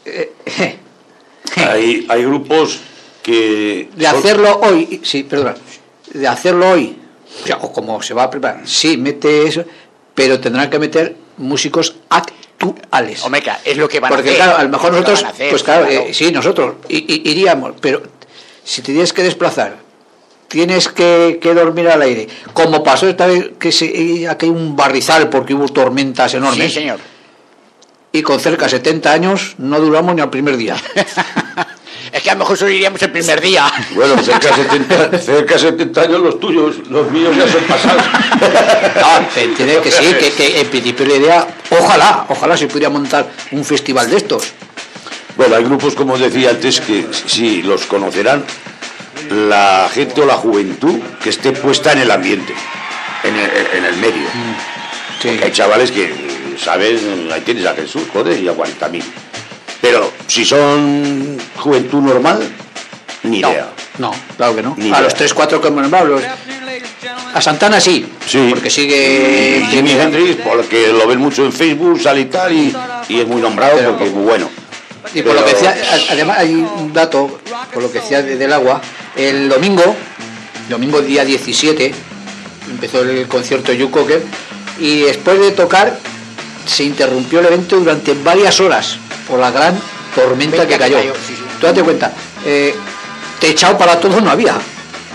Hay grupos que... de hacerlo hoy, sí, perdona, de hacerlo hoy, o sea, o como se va a preparar, sí, mete eso, pero tendrán que meter músicos actuales. Hombre, claro, es lo que van a Porque hacer. claro, a lo mejor Es lo que nosotros, van a hacer, pues claro, claro. sí, nosotros iríamos, pero si te tienes que desplazar, tienes que dormir al aire, como pasó esta vez que aquí hay un barrizal porque hubo tormentas enormes, Sí, señor. y con cerca de 70 años no duramos ni al primer día. Es que a lo mejor solo iríamos el primer día. Bueno, cerca de 70 años los tuyos, los míos ya son pasados. No, se entiende que sí, que en principio la idea, ojalá se pudiera montar un festival de estos. Bueno, hay grupos, como decía antes, que sí los conocerán la gente o la juventud que esté puesta en el ambiente, en el medio. Sí. Porque hay chavales que saben, ahí tienes a Jesús, joder, y a 40.000. Pero si son juventud normal, ni idea. No, claro que no. Ni A idea. los 3-4 que hemos nombrado, a Santana sí, Sí. porque sigue... Y Jimi Hendrix, porque lo ven mucho en Facebook, sale y tal, y es muy nombrado Pero- porque es muy bueno. Y por lo que decía, además hay un dato, por lo que decía del agua, el domingo día 17, empezó el concierto de Joe Cocker, y después de tocar se interrumpió el evento durante varias horas por la gran tormenta que cayó. Sí, sí. Tú date cuenta, techado para todos no había.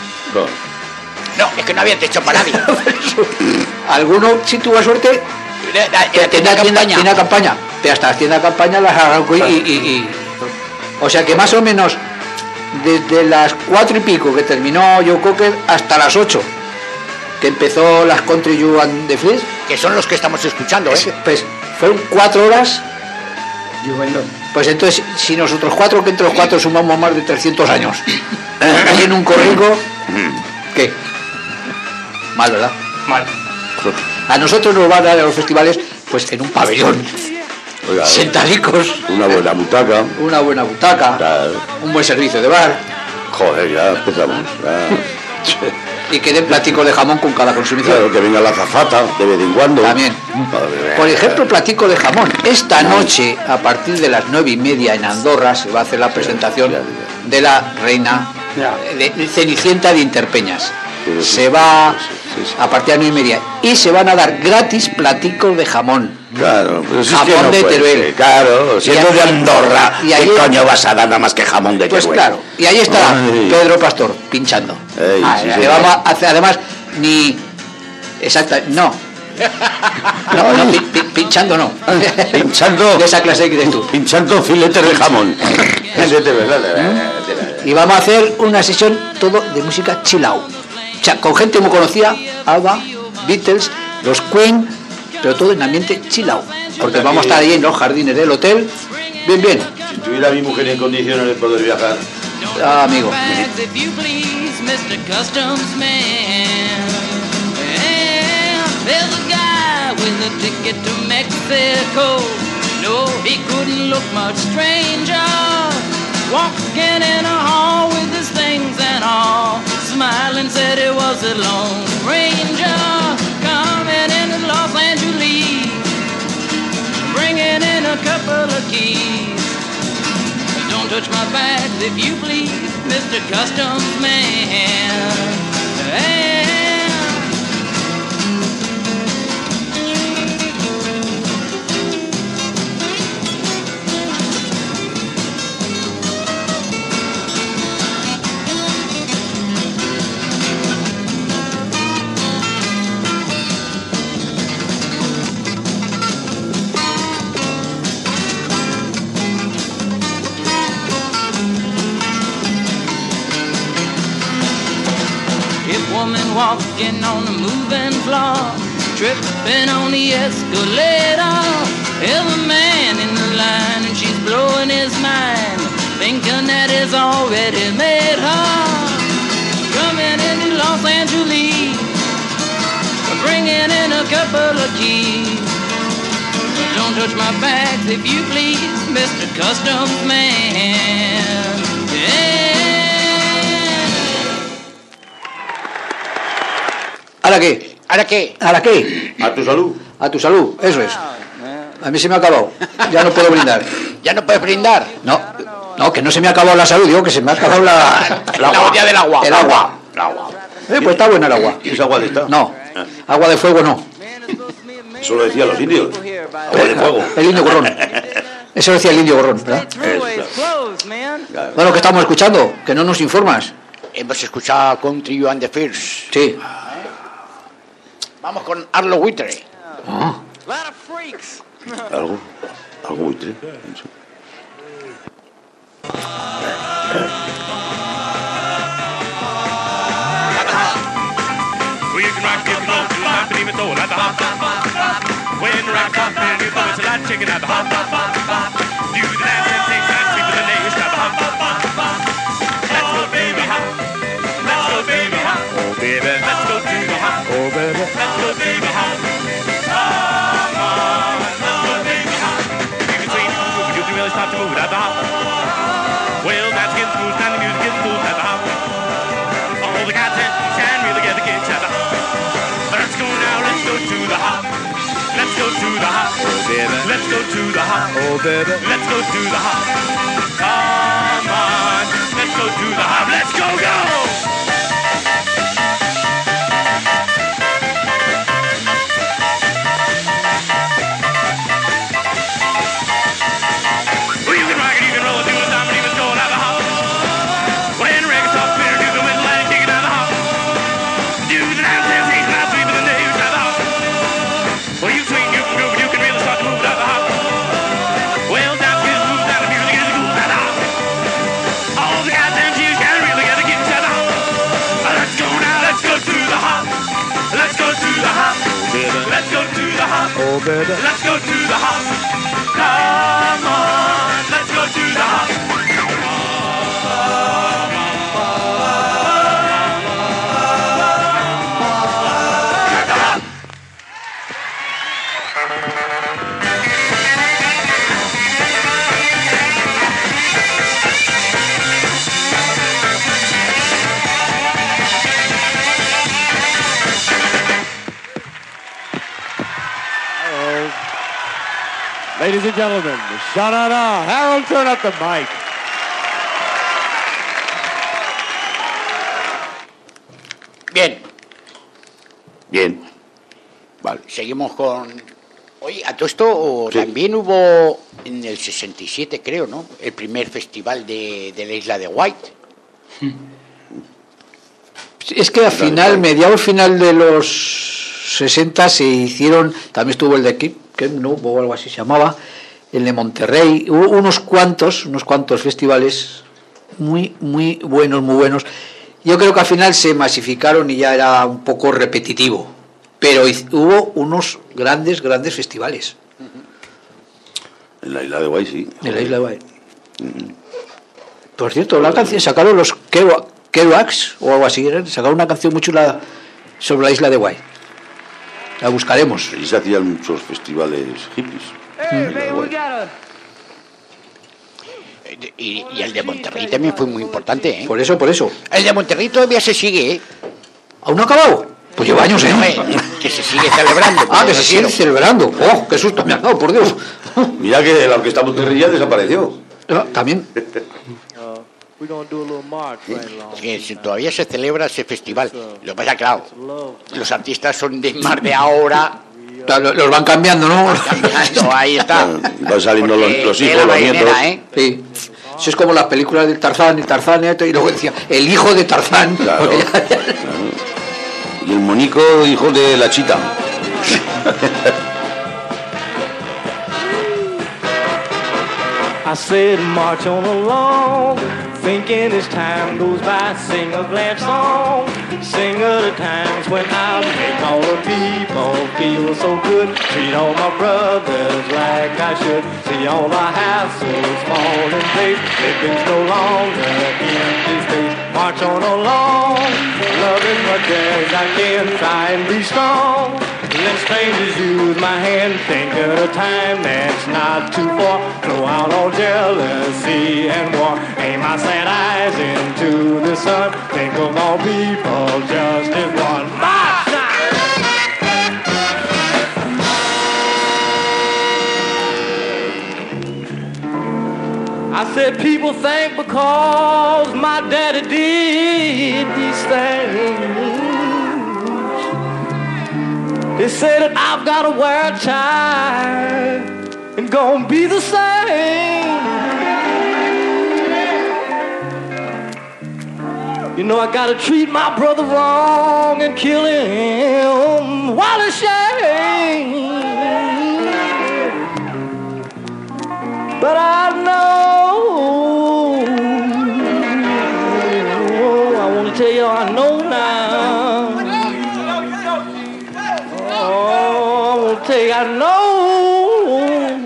No, es que no había techo para nadie. Alguno, si tuvo suerte, tienda campaña. Pero hasta las tiendas de campaña las arrancó y o sea que más o menos desde las 4 y pico que terminó Joe Cocker hasta las 8 que empezó las Country You and the Fleas, que son los que estamos escuchando, pues fueron 4 horas. Pues entonces, si nosotros 4, que entre los 4 sumamos más de 300 años, ahí en un corrico, ¿qué? Mal, ¿verdad? Mal. A nosotros nos van a dar a los festivales, pues en un pabellón, Oiga, sentadicos, una buena butaca. una buena butaca, Claro. un buen servicio de bar, Joder, ya empezamos. Ya. y que den platicos de jamón con cada consumición. Claro, que venga la azafata de vez en cuando. También. Por ejemplo, platico de jamón. Esta noche, a partir de las 9:30 en Andorra, se va a hacer la presentación de la reina de Cenicienta de Interpeñas. Se va a partir de las 9:30 y se van a dar gratis platicos de jamón. Claro, pero si es que Jamón no de puede Teruel. ser. Claro, siendo de Andorra, y ¿qué ahí- coño vas a dar nada más que jamón de Pues Teruel? claro, y ahí está Ay. Pedro Pastor pinchando. Ey, sí, Le señor. vamos a hacer, además, ni exacta, no, pinchando no. Pinchando. De esa clase que dices tú. Pinchando filetes de jamón. Y vamos a hacer una sesión todo de música chill out. O sea, con gente muy conocida, ABBA, Beatles, los Queen, pero todo en ambiente chill out. Porque vamos a estar ahí en los jardines del hotel. Bien, bien. Si tuviera a mi mujer en condiciones de poder viajar. Ah, amigo. Bags, if you please, Mr. Customs Man. Yeah, there's a guy with a ticket to Mexico. No, he couldn't look much stranger. Walking in a hall with his things and all, smiling said he was a Lone Ranger. Coming into Los Angeles, bringing in a couple of keys. Don't touch my bags if you please, Mr. Customs Man. Yeah. If woman walking on the moving floor, tripping on the escalator, there's a man in the line and she's blowing his mind, thinking that he's already made her. Coming into Los Angeles, bringing in a couple of keys. Don't touch my bags if you please, Mr. Customs Man. Yeah. ¿Ahora qué? ¿Ahora qué? ¿Ahora qué? A tu salud. A tu salud, eso es. A mí se me ha acabado. Ya no puedo brindar. ¿Ya no puedes brindar? No, no, que no se me ha acabado la salud, digo que se me ha acabado la botella del agua. El agua. El agua. Pues está buena el agua. ¿Es agua de esta? No, agua de fuego no. Eso lo decían los indios. Agua de fuego. El indio gorrón. Eso decía el indio gorrón, ¿verdad? Throughway's closed, man. Bueno, ¿qué estamos escuchando? Que no nos informas. Hemos escuchado Country You and the Fleas. Sí. Vamos con Arlo Witre. Ah. Lot of freaks. Algo. Algo buitre. Well, you can rock if you want to, not believe it though, like the hop. When the rock top and you know it's a lot chicken at the hop. Do the dance and take that sweep in the nails, got the hop. Let's go, baby, hop. Let's go, baby, hop. Oh, baby. Let's go to the hop. Oh, baby. Let's go, baby, hop. Come on, let's go, baby, hop. You can swing, you can really start to move it at the hop. Well, that's getting smooth, now the music getting smooth at the hop. All the guys can really get the kids at the hop. Let's go now, let's go to the hop. Let's go to the hop. Oh, baby. Let's go to the hop. Oh, baby. Let's go to the hop. Come on, let's go to the hop. Let's go, go! Well, you can rock it, you can roll it, do it, time, and even go out the hop. When reggae talk, better do the middle and kick it out the hop. Do the dance, dance, dance, dance, sweep it in the neighbors out the hop. Well, you swing, you can go, know better. Let's go to the house. Come on, let's go to the house. Ladies and gentlemen, Sha-na-na. Harold, turn up the mic. Bien, Bien. vale. Seguimos con... Oye, a todo esto también hubo en el 67, creo, ¿no? El primer festival de la isla de White. Es que al final, mediados final de los 60 se hicieron, también estuvo el de Kemp, o algo así se llamaba, el de Monterrey, hubo unos cuantos festivales muy buenos. Yo creo que al final se masificaron y ya era un poco repetitivo, pero hubo unos grandes festivales. En la isla de Guay, sí. En la isla de Guay. Por cierto, la canción sacaron los Kerouacs o algo así, sacaron una canción muy chula sobre la isla de Guay. La buscaremos. Allí se hacían muchos festivales hippies. Y el de Monterrey también fue muy importante, ¿eh? Por eso. El de Monterrey todavía se sigue, ¿eh? ¿Aún no ha acabado? Pues lleva años, ¿eh? Que se sigue celebrando. Que se sigue celebrando. ¡Oh, qué susto me ha dado, por Dios! Mira que la orquesta Monterrey ya desapareció. También. We're gonna do a little march right along. Que todavía se celebra ese festival. Lo que pasa, claro, los artistas son de más de ahora. Los van cambiando, ¿no? Ahí está. Van saliendo los hijos, la los nietos. Sí. Eso es como las películas de Tarzán, y luego decía, el hijo de Tarzán. Claro, Y el monico, hijo de la chita. I said march on along, thinking as time goes by, sing a glad song, sing of the times when I make all the people feel so good, treat all my brothers like I should, see all the hassles fall in place, living's no longer in this days. March on along, love as much as I can, try and be strong. Let strangers use my hand, think of a time that's not too far. Throw out all jealousy and war. Aim my sad eyes into the sun. Think of all people just as one. March I said people think because my daddy did these things, they say that I've got to wear a tie and gonna be the same. You know I gotta treat my brother wrong and kill him while it's shame. But I know, I wanna tell you I know now. I know.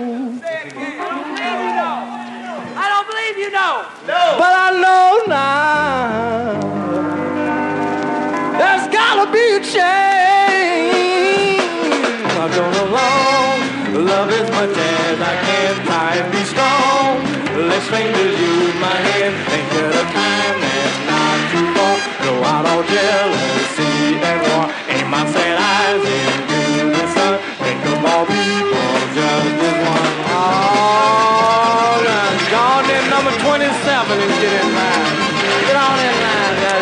I don't believe you know. No. But I know now. There's gotta be a change. I'm going along. Love as much as I can. Try and be strong. Let strangers use my hand. Think of the time that's not too far. Throw out all jealousy and war. Aim my sad eyes into the sun. Think of all people just as one. All right, John in number 27 and get in line. Get on in line, guys.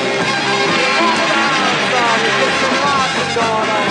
Get some marching going on.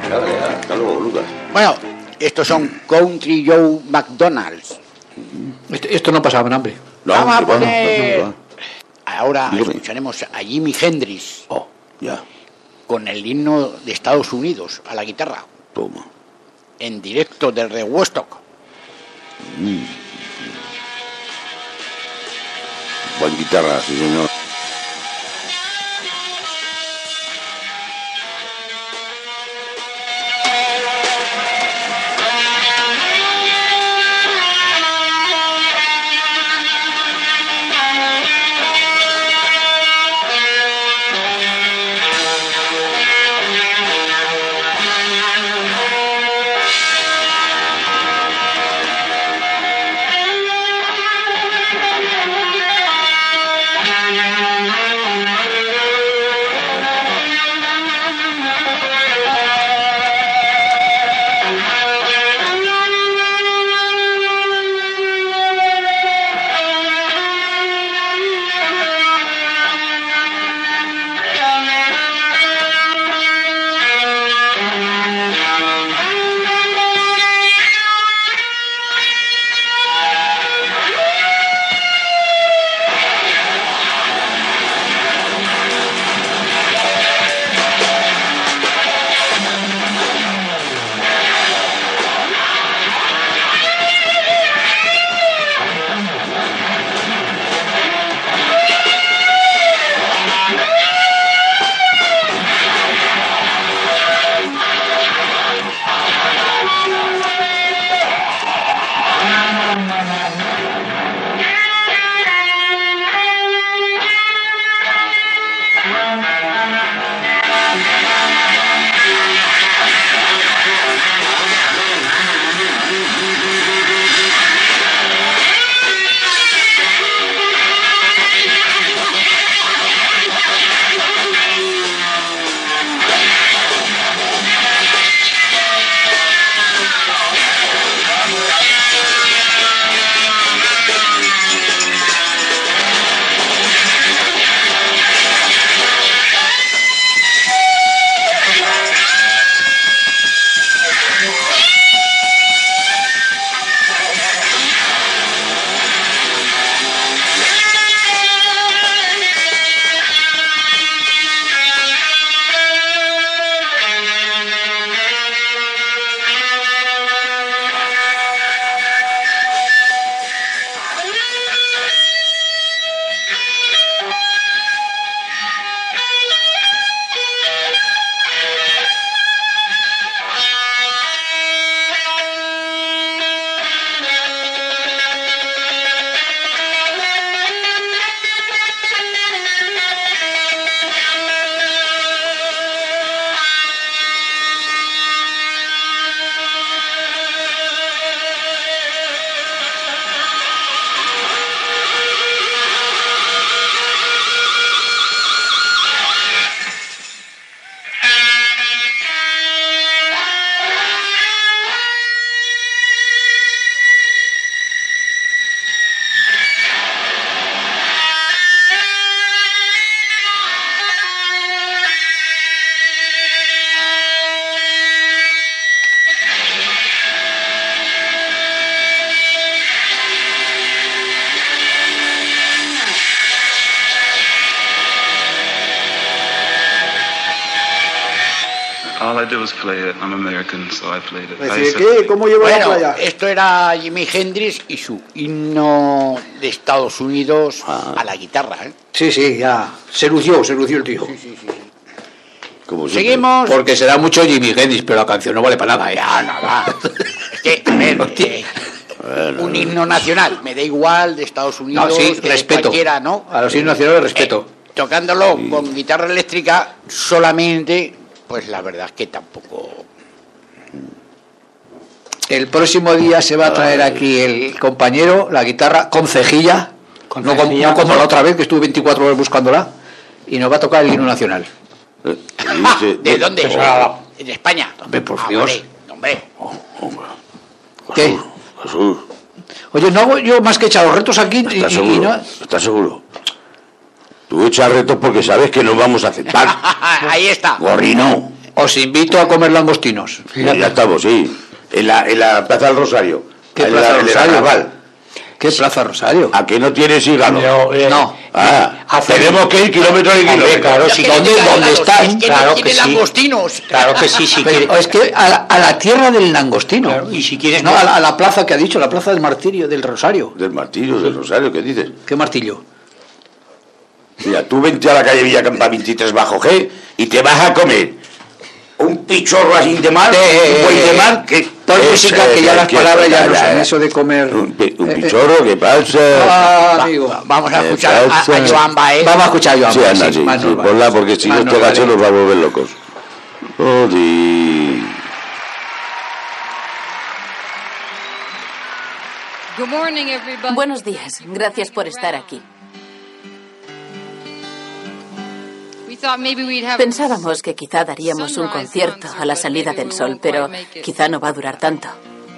Hasta luego, Lucas. Bueno, estos son Country Joe McDonald's. Esto no pasaba hambre. No, Vamos a que va, poner... va. Ahora Dígame. escucharemos a Jimi Hendrix Oh, ya, con el himno de Estados Unidos a la guitarra, toma. en directo del Red Woodstock. Buen guitarra, sí, señor. All I did was play it. I'm American, so I played it. ¿Qué? ¿Cómo lleva la Bueno, playa? esto era Jimi Hendrix y su himno de Estados Unidos a la guitarra, ¿eh? Sí, sí, ya. Se lució el tío. Como siempre. Seguimos. Porque se da mucho Jimi Hendrix, pero la canción no vale para nada, ¿eh? Ya, nada. Es que, a ver, un himno nacional, me da igual, de Estados Unidos, No, sí, de respeto. cualquiera, ¿no? A los himnos nacionales respeto. Tocándolo con guitarra eléctrica solamente, pues la verdad es que tampoco... El próximo día se va a traer aquí el compañero, la guitarra con cejilla, no como la otra vez que estuve 24 horas buscándola, y nos va a tocar el himno nacional. ¿De dónde? ¿De España? Hombre, por Dios. Hombre. ¿Qué? Jesús, Oye, no hago yo más que echar los retos aquí ¿estás y seguro? no... ¿Estás seguro? Tú echas retos porque sabes que nos vamos a aceptar. Ahí está. Gorrino. Os invito a comer langostinos. Ya estamos, sí. En la Plaza del Rosario. ¿Qué En Plaza del en el Rosario? Carnaval. ¿Qué Plaza Rosario? ¿A que no tienes hígado? No. Tenemos que ir kilómetros y kilómetros. Claro, sí, ¿dónde están? Claro que sí. Langostinos. Claro que sí, sí. Pero es que a la tierra del langostino. Claro, y si quieres... No, a la plaza que ha dicho, la plaza del martirio, del Rosario. Del martillo, del Rosario, ¿qué dices? ¿Qué martillo? Mira, tú vente a la calle Villacampa 23 bajo G y te vas a comer un pichorro así de mar, un buey de mar, que... Toda música que ya las palabras ya no son ya. eso de comer... Un pichorro, ¿qué pasa? Amigo. Vamos a escuchar a Joan Baez. Vamos a escuchar a Joan Sí, Baez, anda, sí, más sí, nos vale. ponla, porque si Más no nos este vale. gacho nos va a volver locos. Joder. Buenos días, gracias por estar aquí. Pensábamos que quizá daríamos un concierto a la salida del sol, pero quizá no va a durar tanto.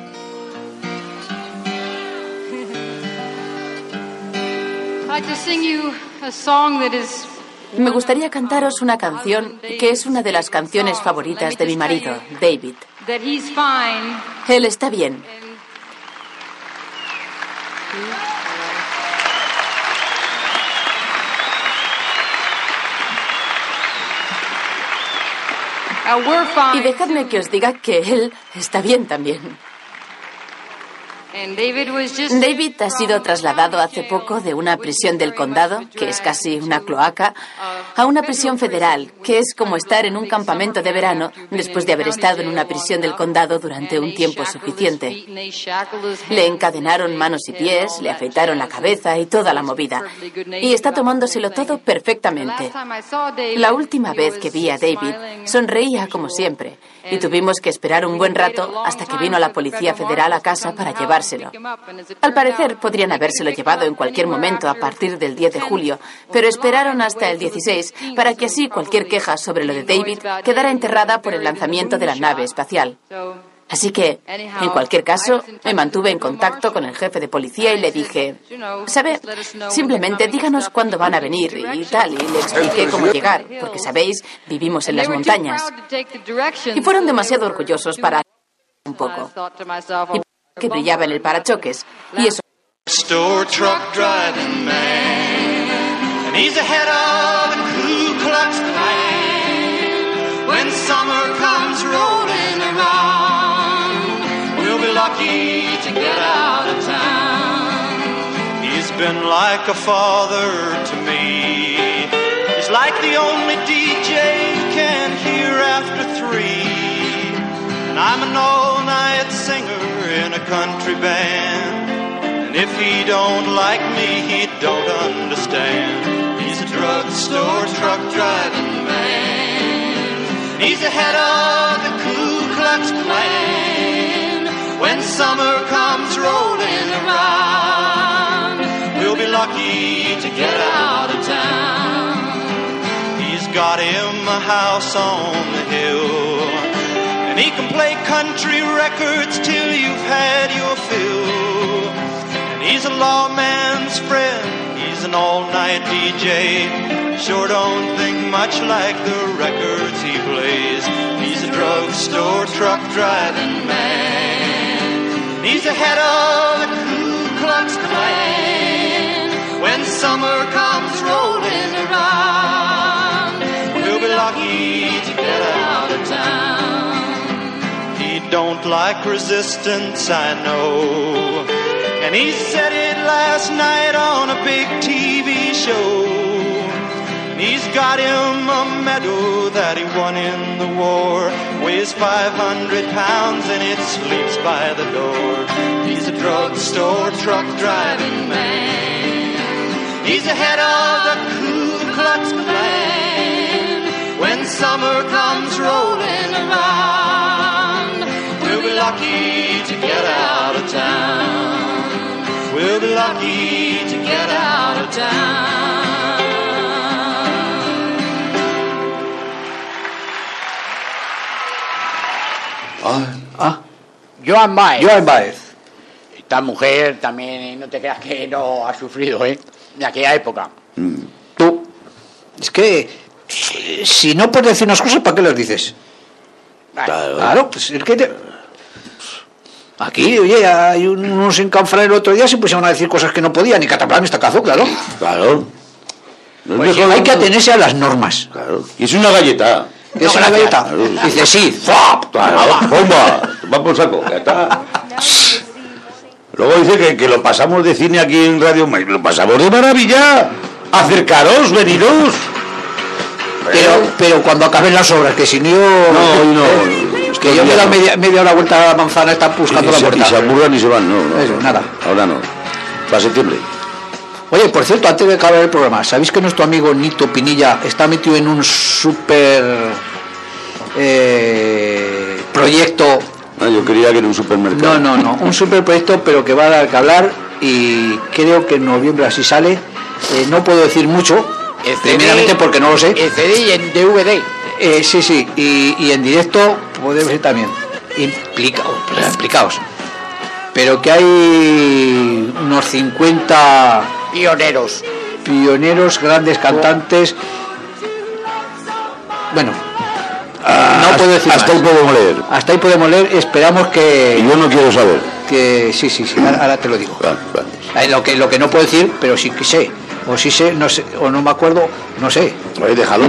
Me gustaría cantaros una canción que es una de las canciones favoritas de mi marido, David. Él está bien. Y dejadme que os diga que él está bien también. David ha sido trasladado hace poco de una prisión del condado, que es casi una cloaca, a una prisión federal, que es como estar en un campamento de verano después de haber estado en una prisión del condado durante un tiempo suficiente. Le encadenaron manos y pies, le afeitaron la cabeza y toda la movida. Y está tomándoselo todo perfectamente. La última vez que vi a David, sonreía como siempre, y tuvimos que esperar un buen rato hasta que vino la policía federal a casa para llevárselo. Al parecer, podrían habérselo llevado en cualquier momento a partir del 10 de julio, pero esperaron hasta el 16 para que así cualquier queja sobre lo de David quedara enterrada por el lanzamiento de la nave espacial. Así que, en cualquier caso, me mantuve en contacto con el jefe de policía y le dije, ¿sabe? Simplemente díganos cuándo van a venir y tal, y le expliqué cómo llegar, porque, ¿sabéis? Vivimos en las montañas. Y fueron demasiado orgullosos para un poco. Y que brillaba en el parachoques, y eso... Store truck driving man, and he's the head of the Ku Klux Klan. When summer comes rolling around, we'll be lucky to get out of town. He's been like a father to me. He's like the only DJ you can hear after 3. And I'm an all-night singer in a country band. And if he don't like me, he don't understand. He's a drugstore truck driving man. He's the head of the Ku Klux Klan. When summer comes rolling around, we'll be lucky to get out of town. He's got him a house on the hill, and he can play country records till you've had your fill. And he's a lawman's friend, he's an all-night DJ. Sure don't think much like the records he plays. He's a drugstore truck driving man. He's the head of the Ku Klux Klan. When summer comes rolling around, we'll be lucky to get out of town. He don't like resistance, I know, and he said it last night on a big TV show. And he's got him a medal that he won in the war. Weighs 500 pounds and it sleeps by the door. He's a drugstore truck driving man. He's the head of the Ku Klux Klan. When summer comes rolling around, we'll be lucky to get out of town. We'll be lucky to get out of town. Joan Baez. Joan Baez. Esta mujer también, no te creas que no ha sufrido, ¿eh? De aquella época. Tú, es que si no puedes decir unas cosas, ¿para qué las dices? Claro, pues es que aquí, oye, hay unos en Canfranc el otro día se pusieron a decir cosas que no podían, y Cataplán está cazo, claro. Claro. No es Pues mejor hay que atenerse a las normas. Claro. Y es una galleta. ¿Es una galleta? Claro. Dice, sí, ¡zap! Claro, ¡bomba! Va por saco, ya está. Luego dice que lo pasamos de cine aquí en Radio Maíz. Lo pasamos de maravilla. Acercaros, veniros. Pero cuando acaben las obras, que si no... No. Que yo me he dado media hora vuelta a la manzana, están buscando la puerta. Y se aburran y se van, no. Eso, nada. Ahora no. Para septiembre. Oye, por cierto, antes de acabar el programa, ¿sabéis que nuestro amigo Nito Pinilla está metido en un súper proyecto? Yo creía que era un supermercado. No, un súper proyecto, pero que va a dar que hablar, y creo que en noviembre así sale. No puedo decir mucho, primeramente porque no lo sé. En CD y en DVD. Sí, y en directo podemos ser también implicados. Pero que hay unos 50 pioneros, grandes cantantes. Bueno, no puedo decir hasta más. ahí podemos leer. Hasta ahí podemos leer. Esperamos que... Y yo no quiero saber. Que sí, ahora te lo digo. Vale. Lo que no puedo decir, pero sí que sé. O sí sé, no sé, o no me acuerdo, no sé. Oye, déjalo.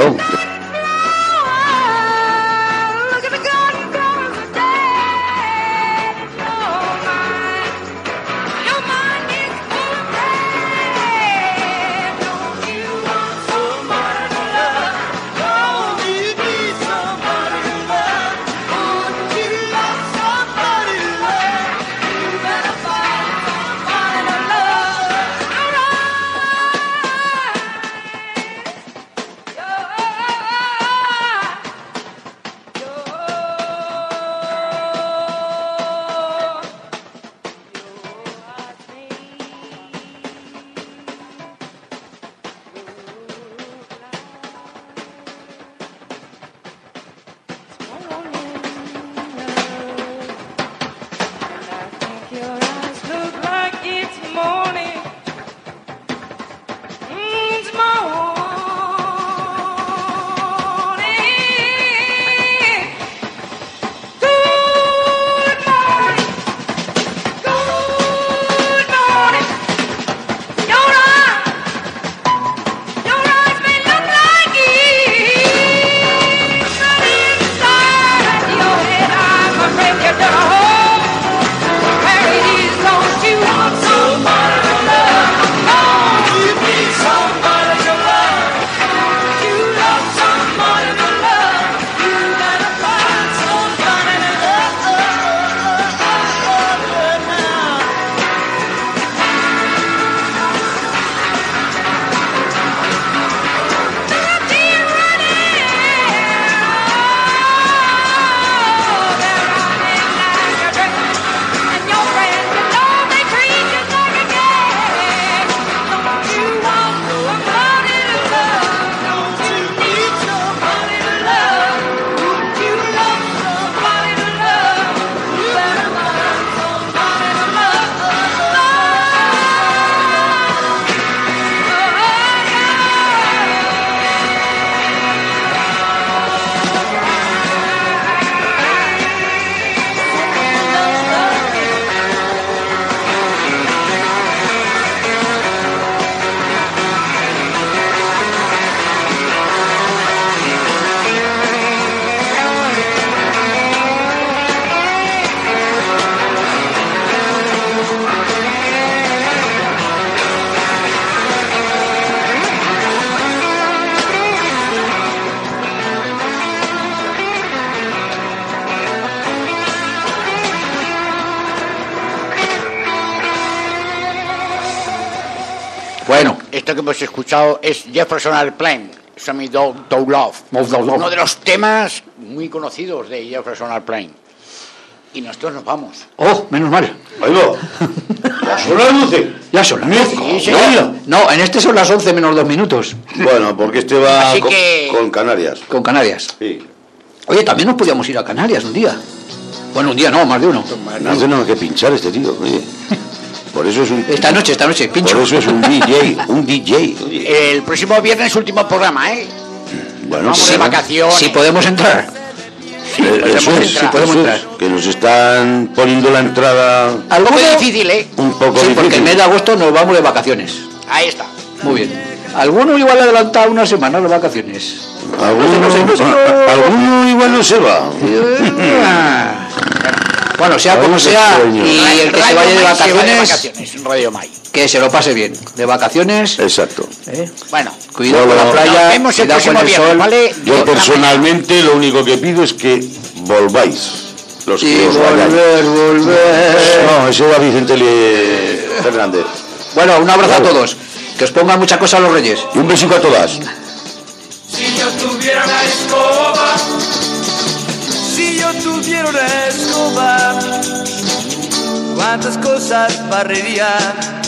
Bueno, esto que hemos escuchado es Jefferson Airplane, Show Me Thou Love. Uno de los temas muy conocidos de Jefferson Airplane. Y nosotros nos vamos. Oh, menos mal. Oigo, ya son las 12. Ya son las 12. Sí, señor. No, en este son las 11 menos 2 minutos. Bueno, porque este va Así que- con Canarias. Con Canarias. Sí. Oye, también nos podíamos ir a Canarias un día. Bueno, un día no, más de uno. No hace nada que pinchar este tío. Oye. Por eso es un... Esta noche, pincho. Por eso es un DJ. Oye. El próximo viernes último programa, ¿eh? Bueno, Vamos sí, de vacaciones. Si podemos entrar. podemos entrar. Que nos están poniendo la entrada Un poco difícil, ¿eh? un poco Sí, difícil. porque el mes de agosto nos vamos de vacaciones. Ahí está. Muy bien. Alguno igual ha adelantado una semana de vacaciones. Alguno igual no se va. Bueno, sea como sea, y el que se vaya de vacaciones, en Radio Mai. que se lo pase bien. De vacaciones, Exacto. Bueno, cuidado con la playa, nos vemos el cuidado con próximo el viernes, sol. ¿vale? Yo personalmente lo único que pido es que volváis. Los que Y os vayáis. volver. No, ese era Vicente Fernández. Bueno, un abrazo a todos. Que os pongan muchas cosas los reyes. Y un besico a todas. Si yo tuviera una escoba, si yo tuviera una escoba, cuántas cosas barrería.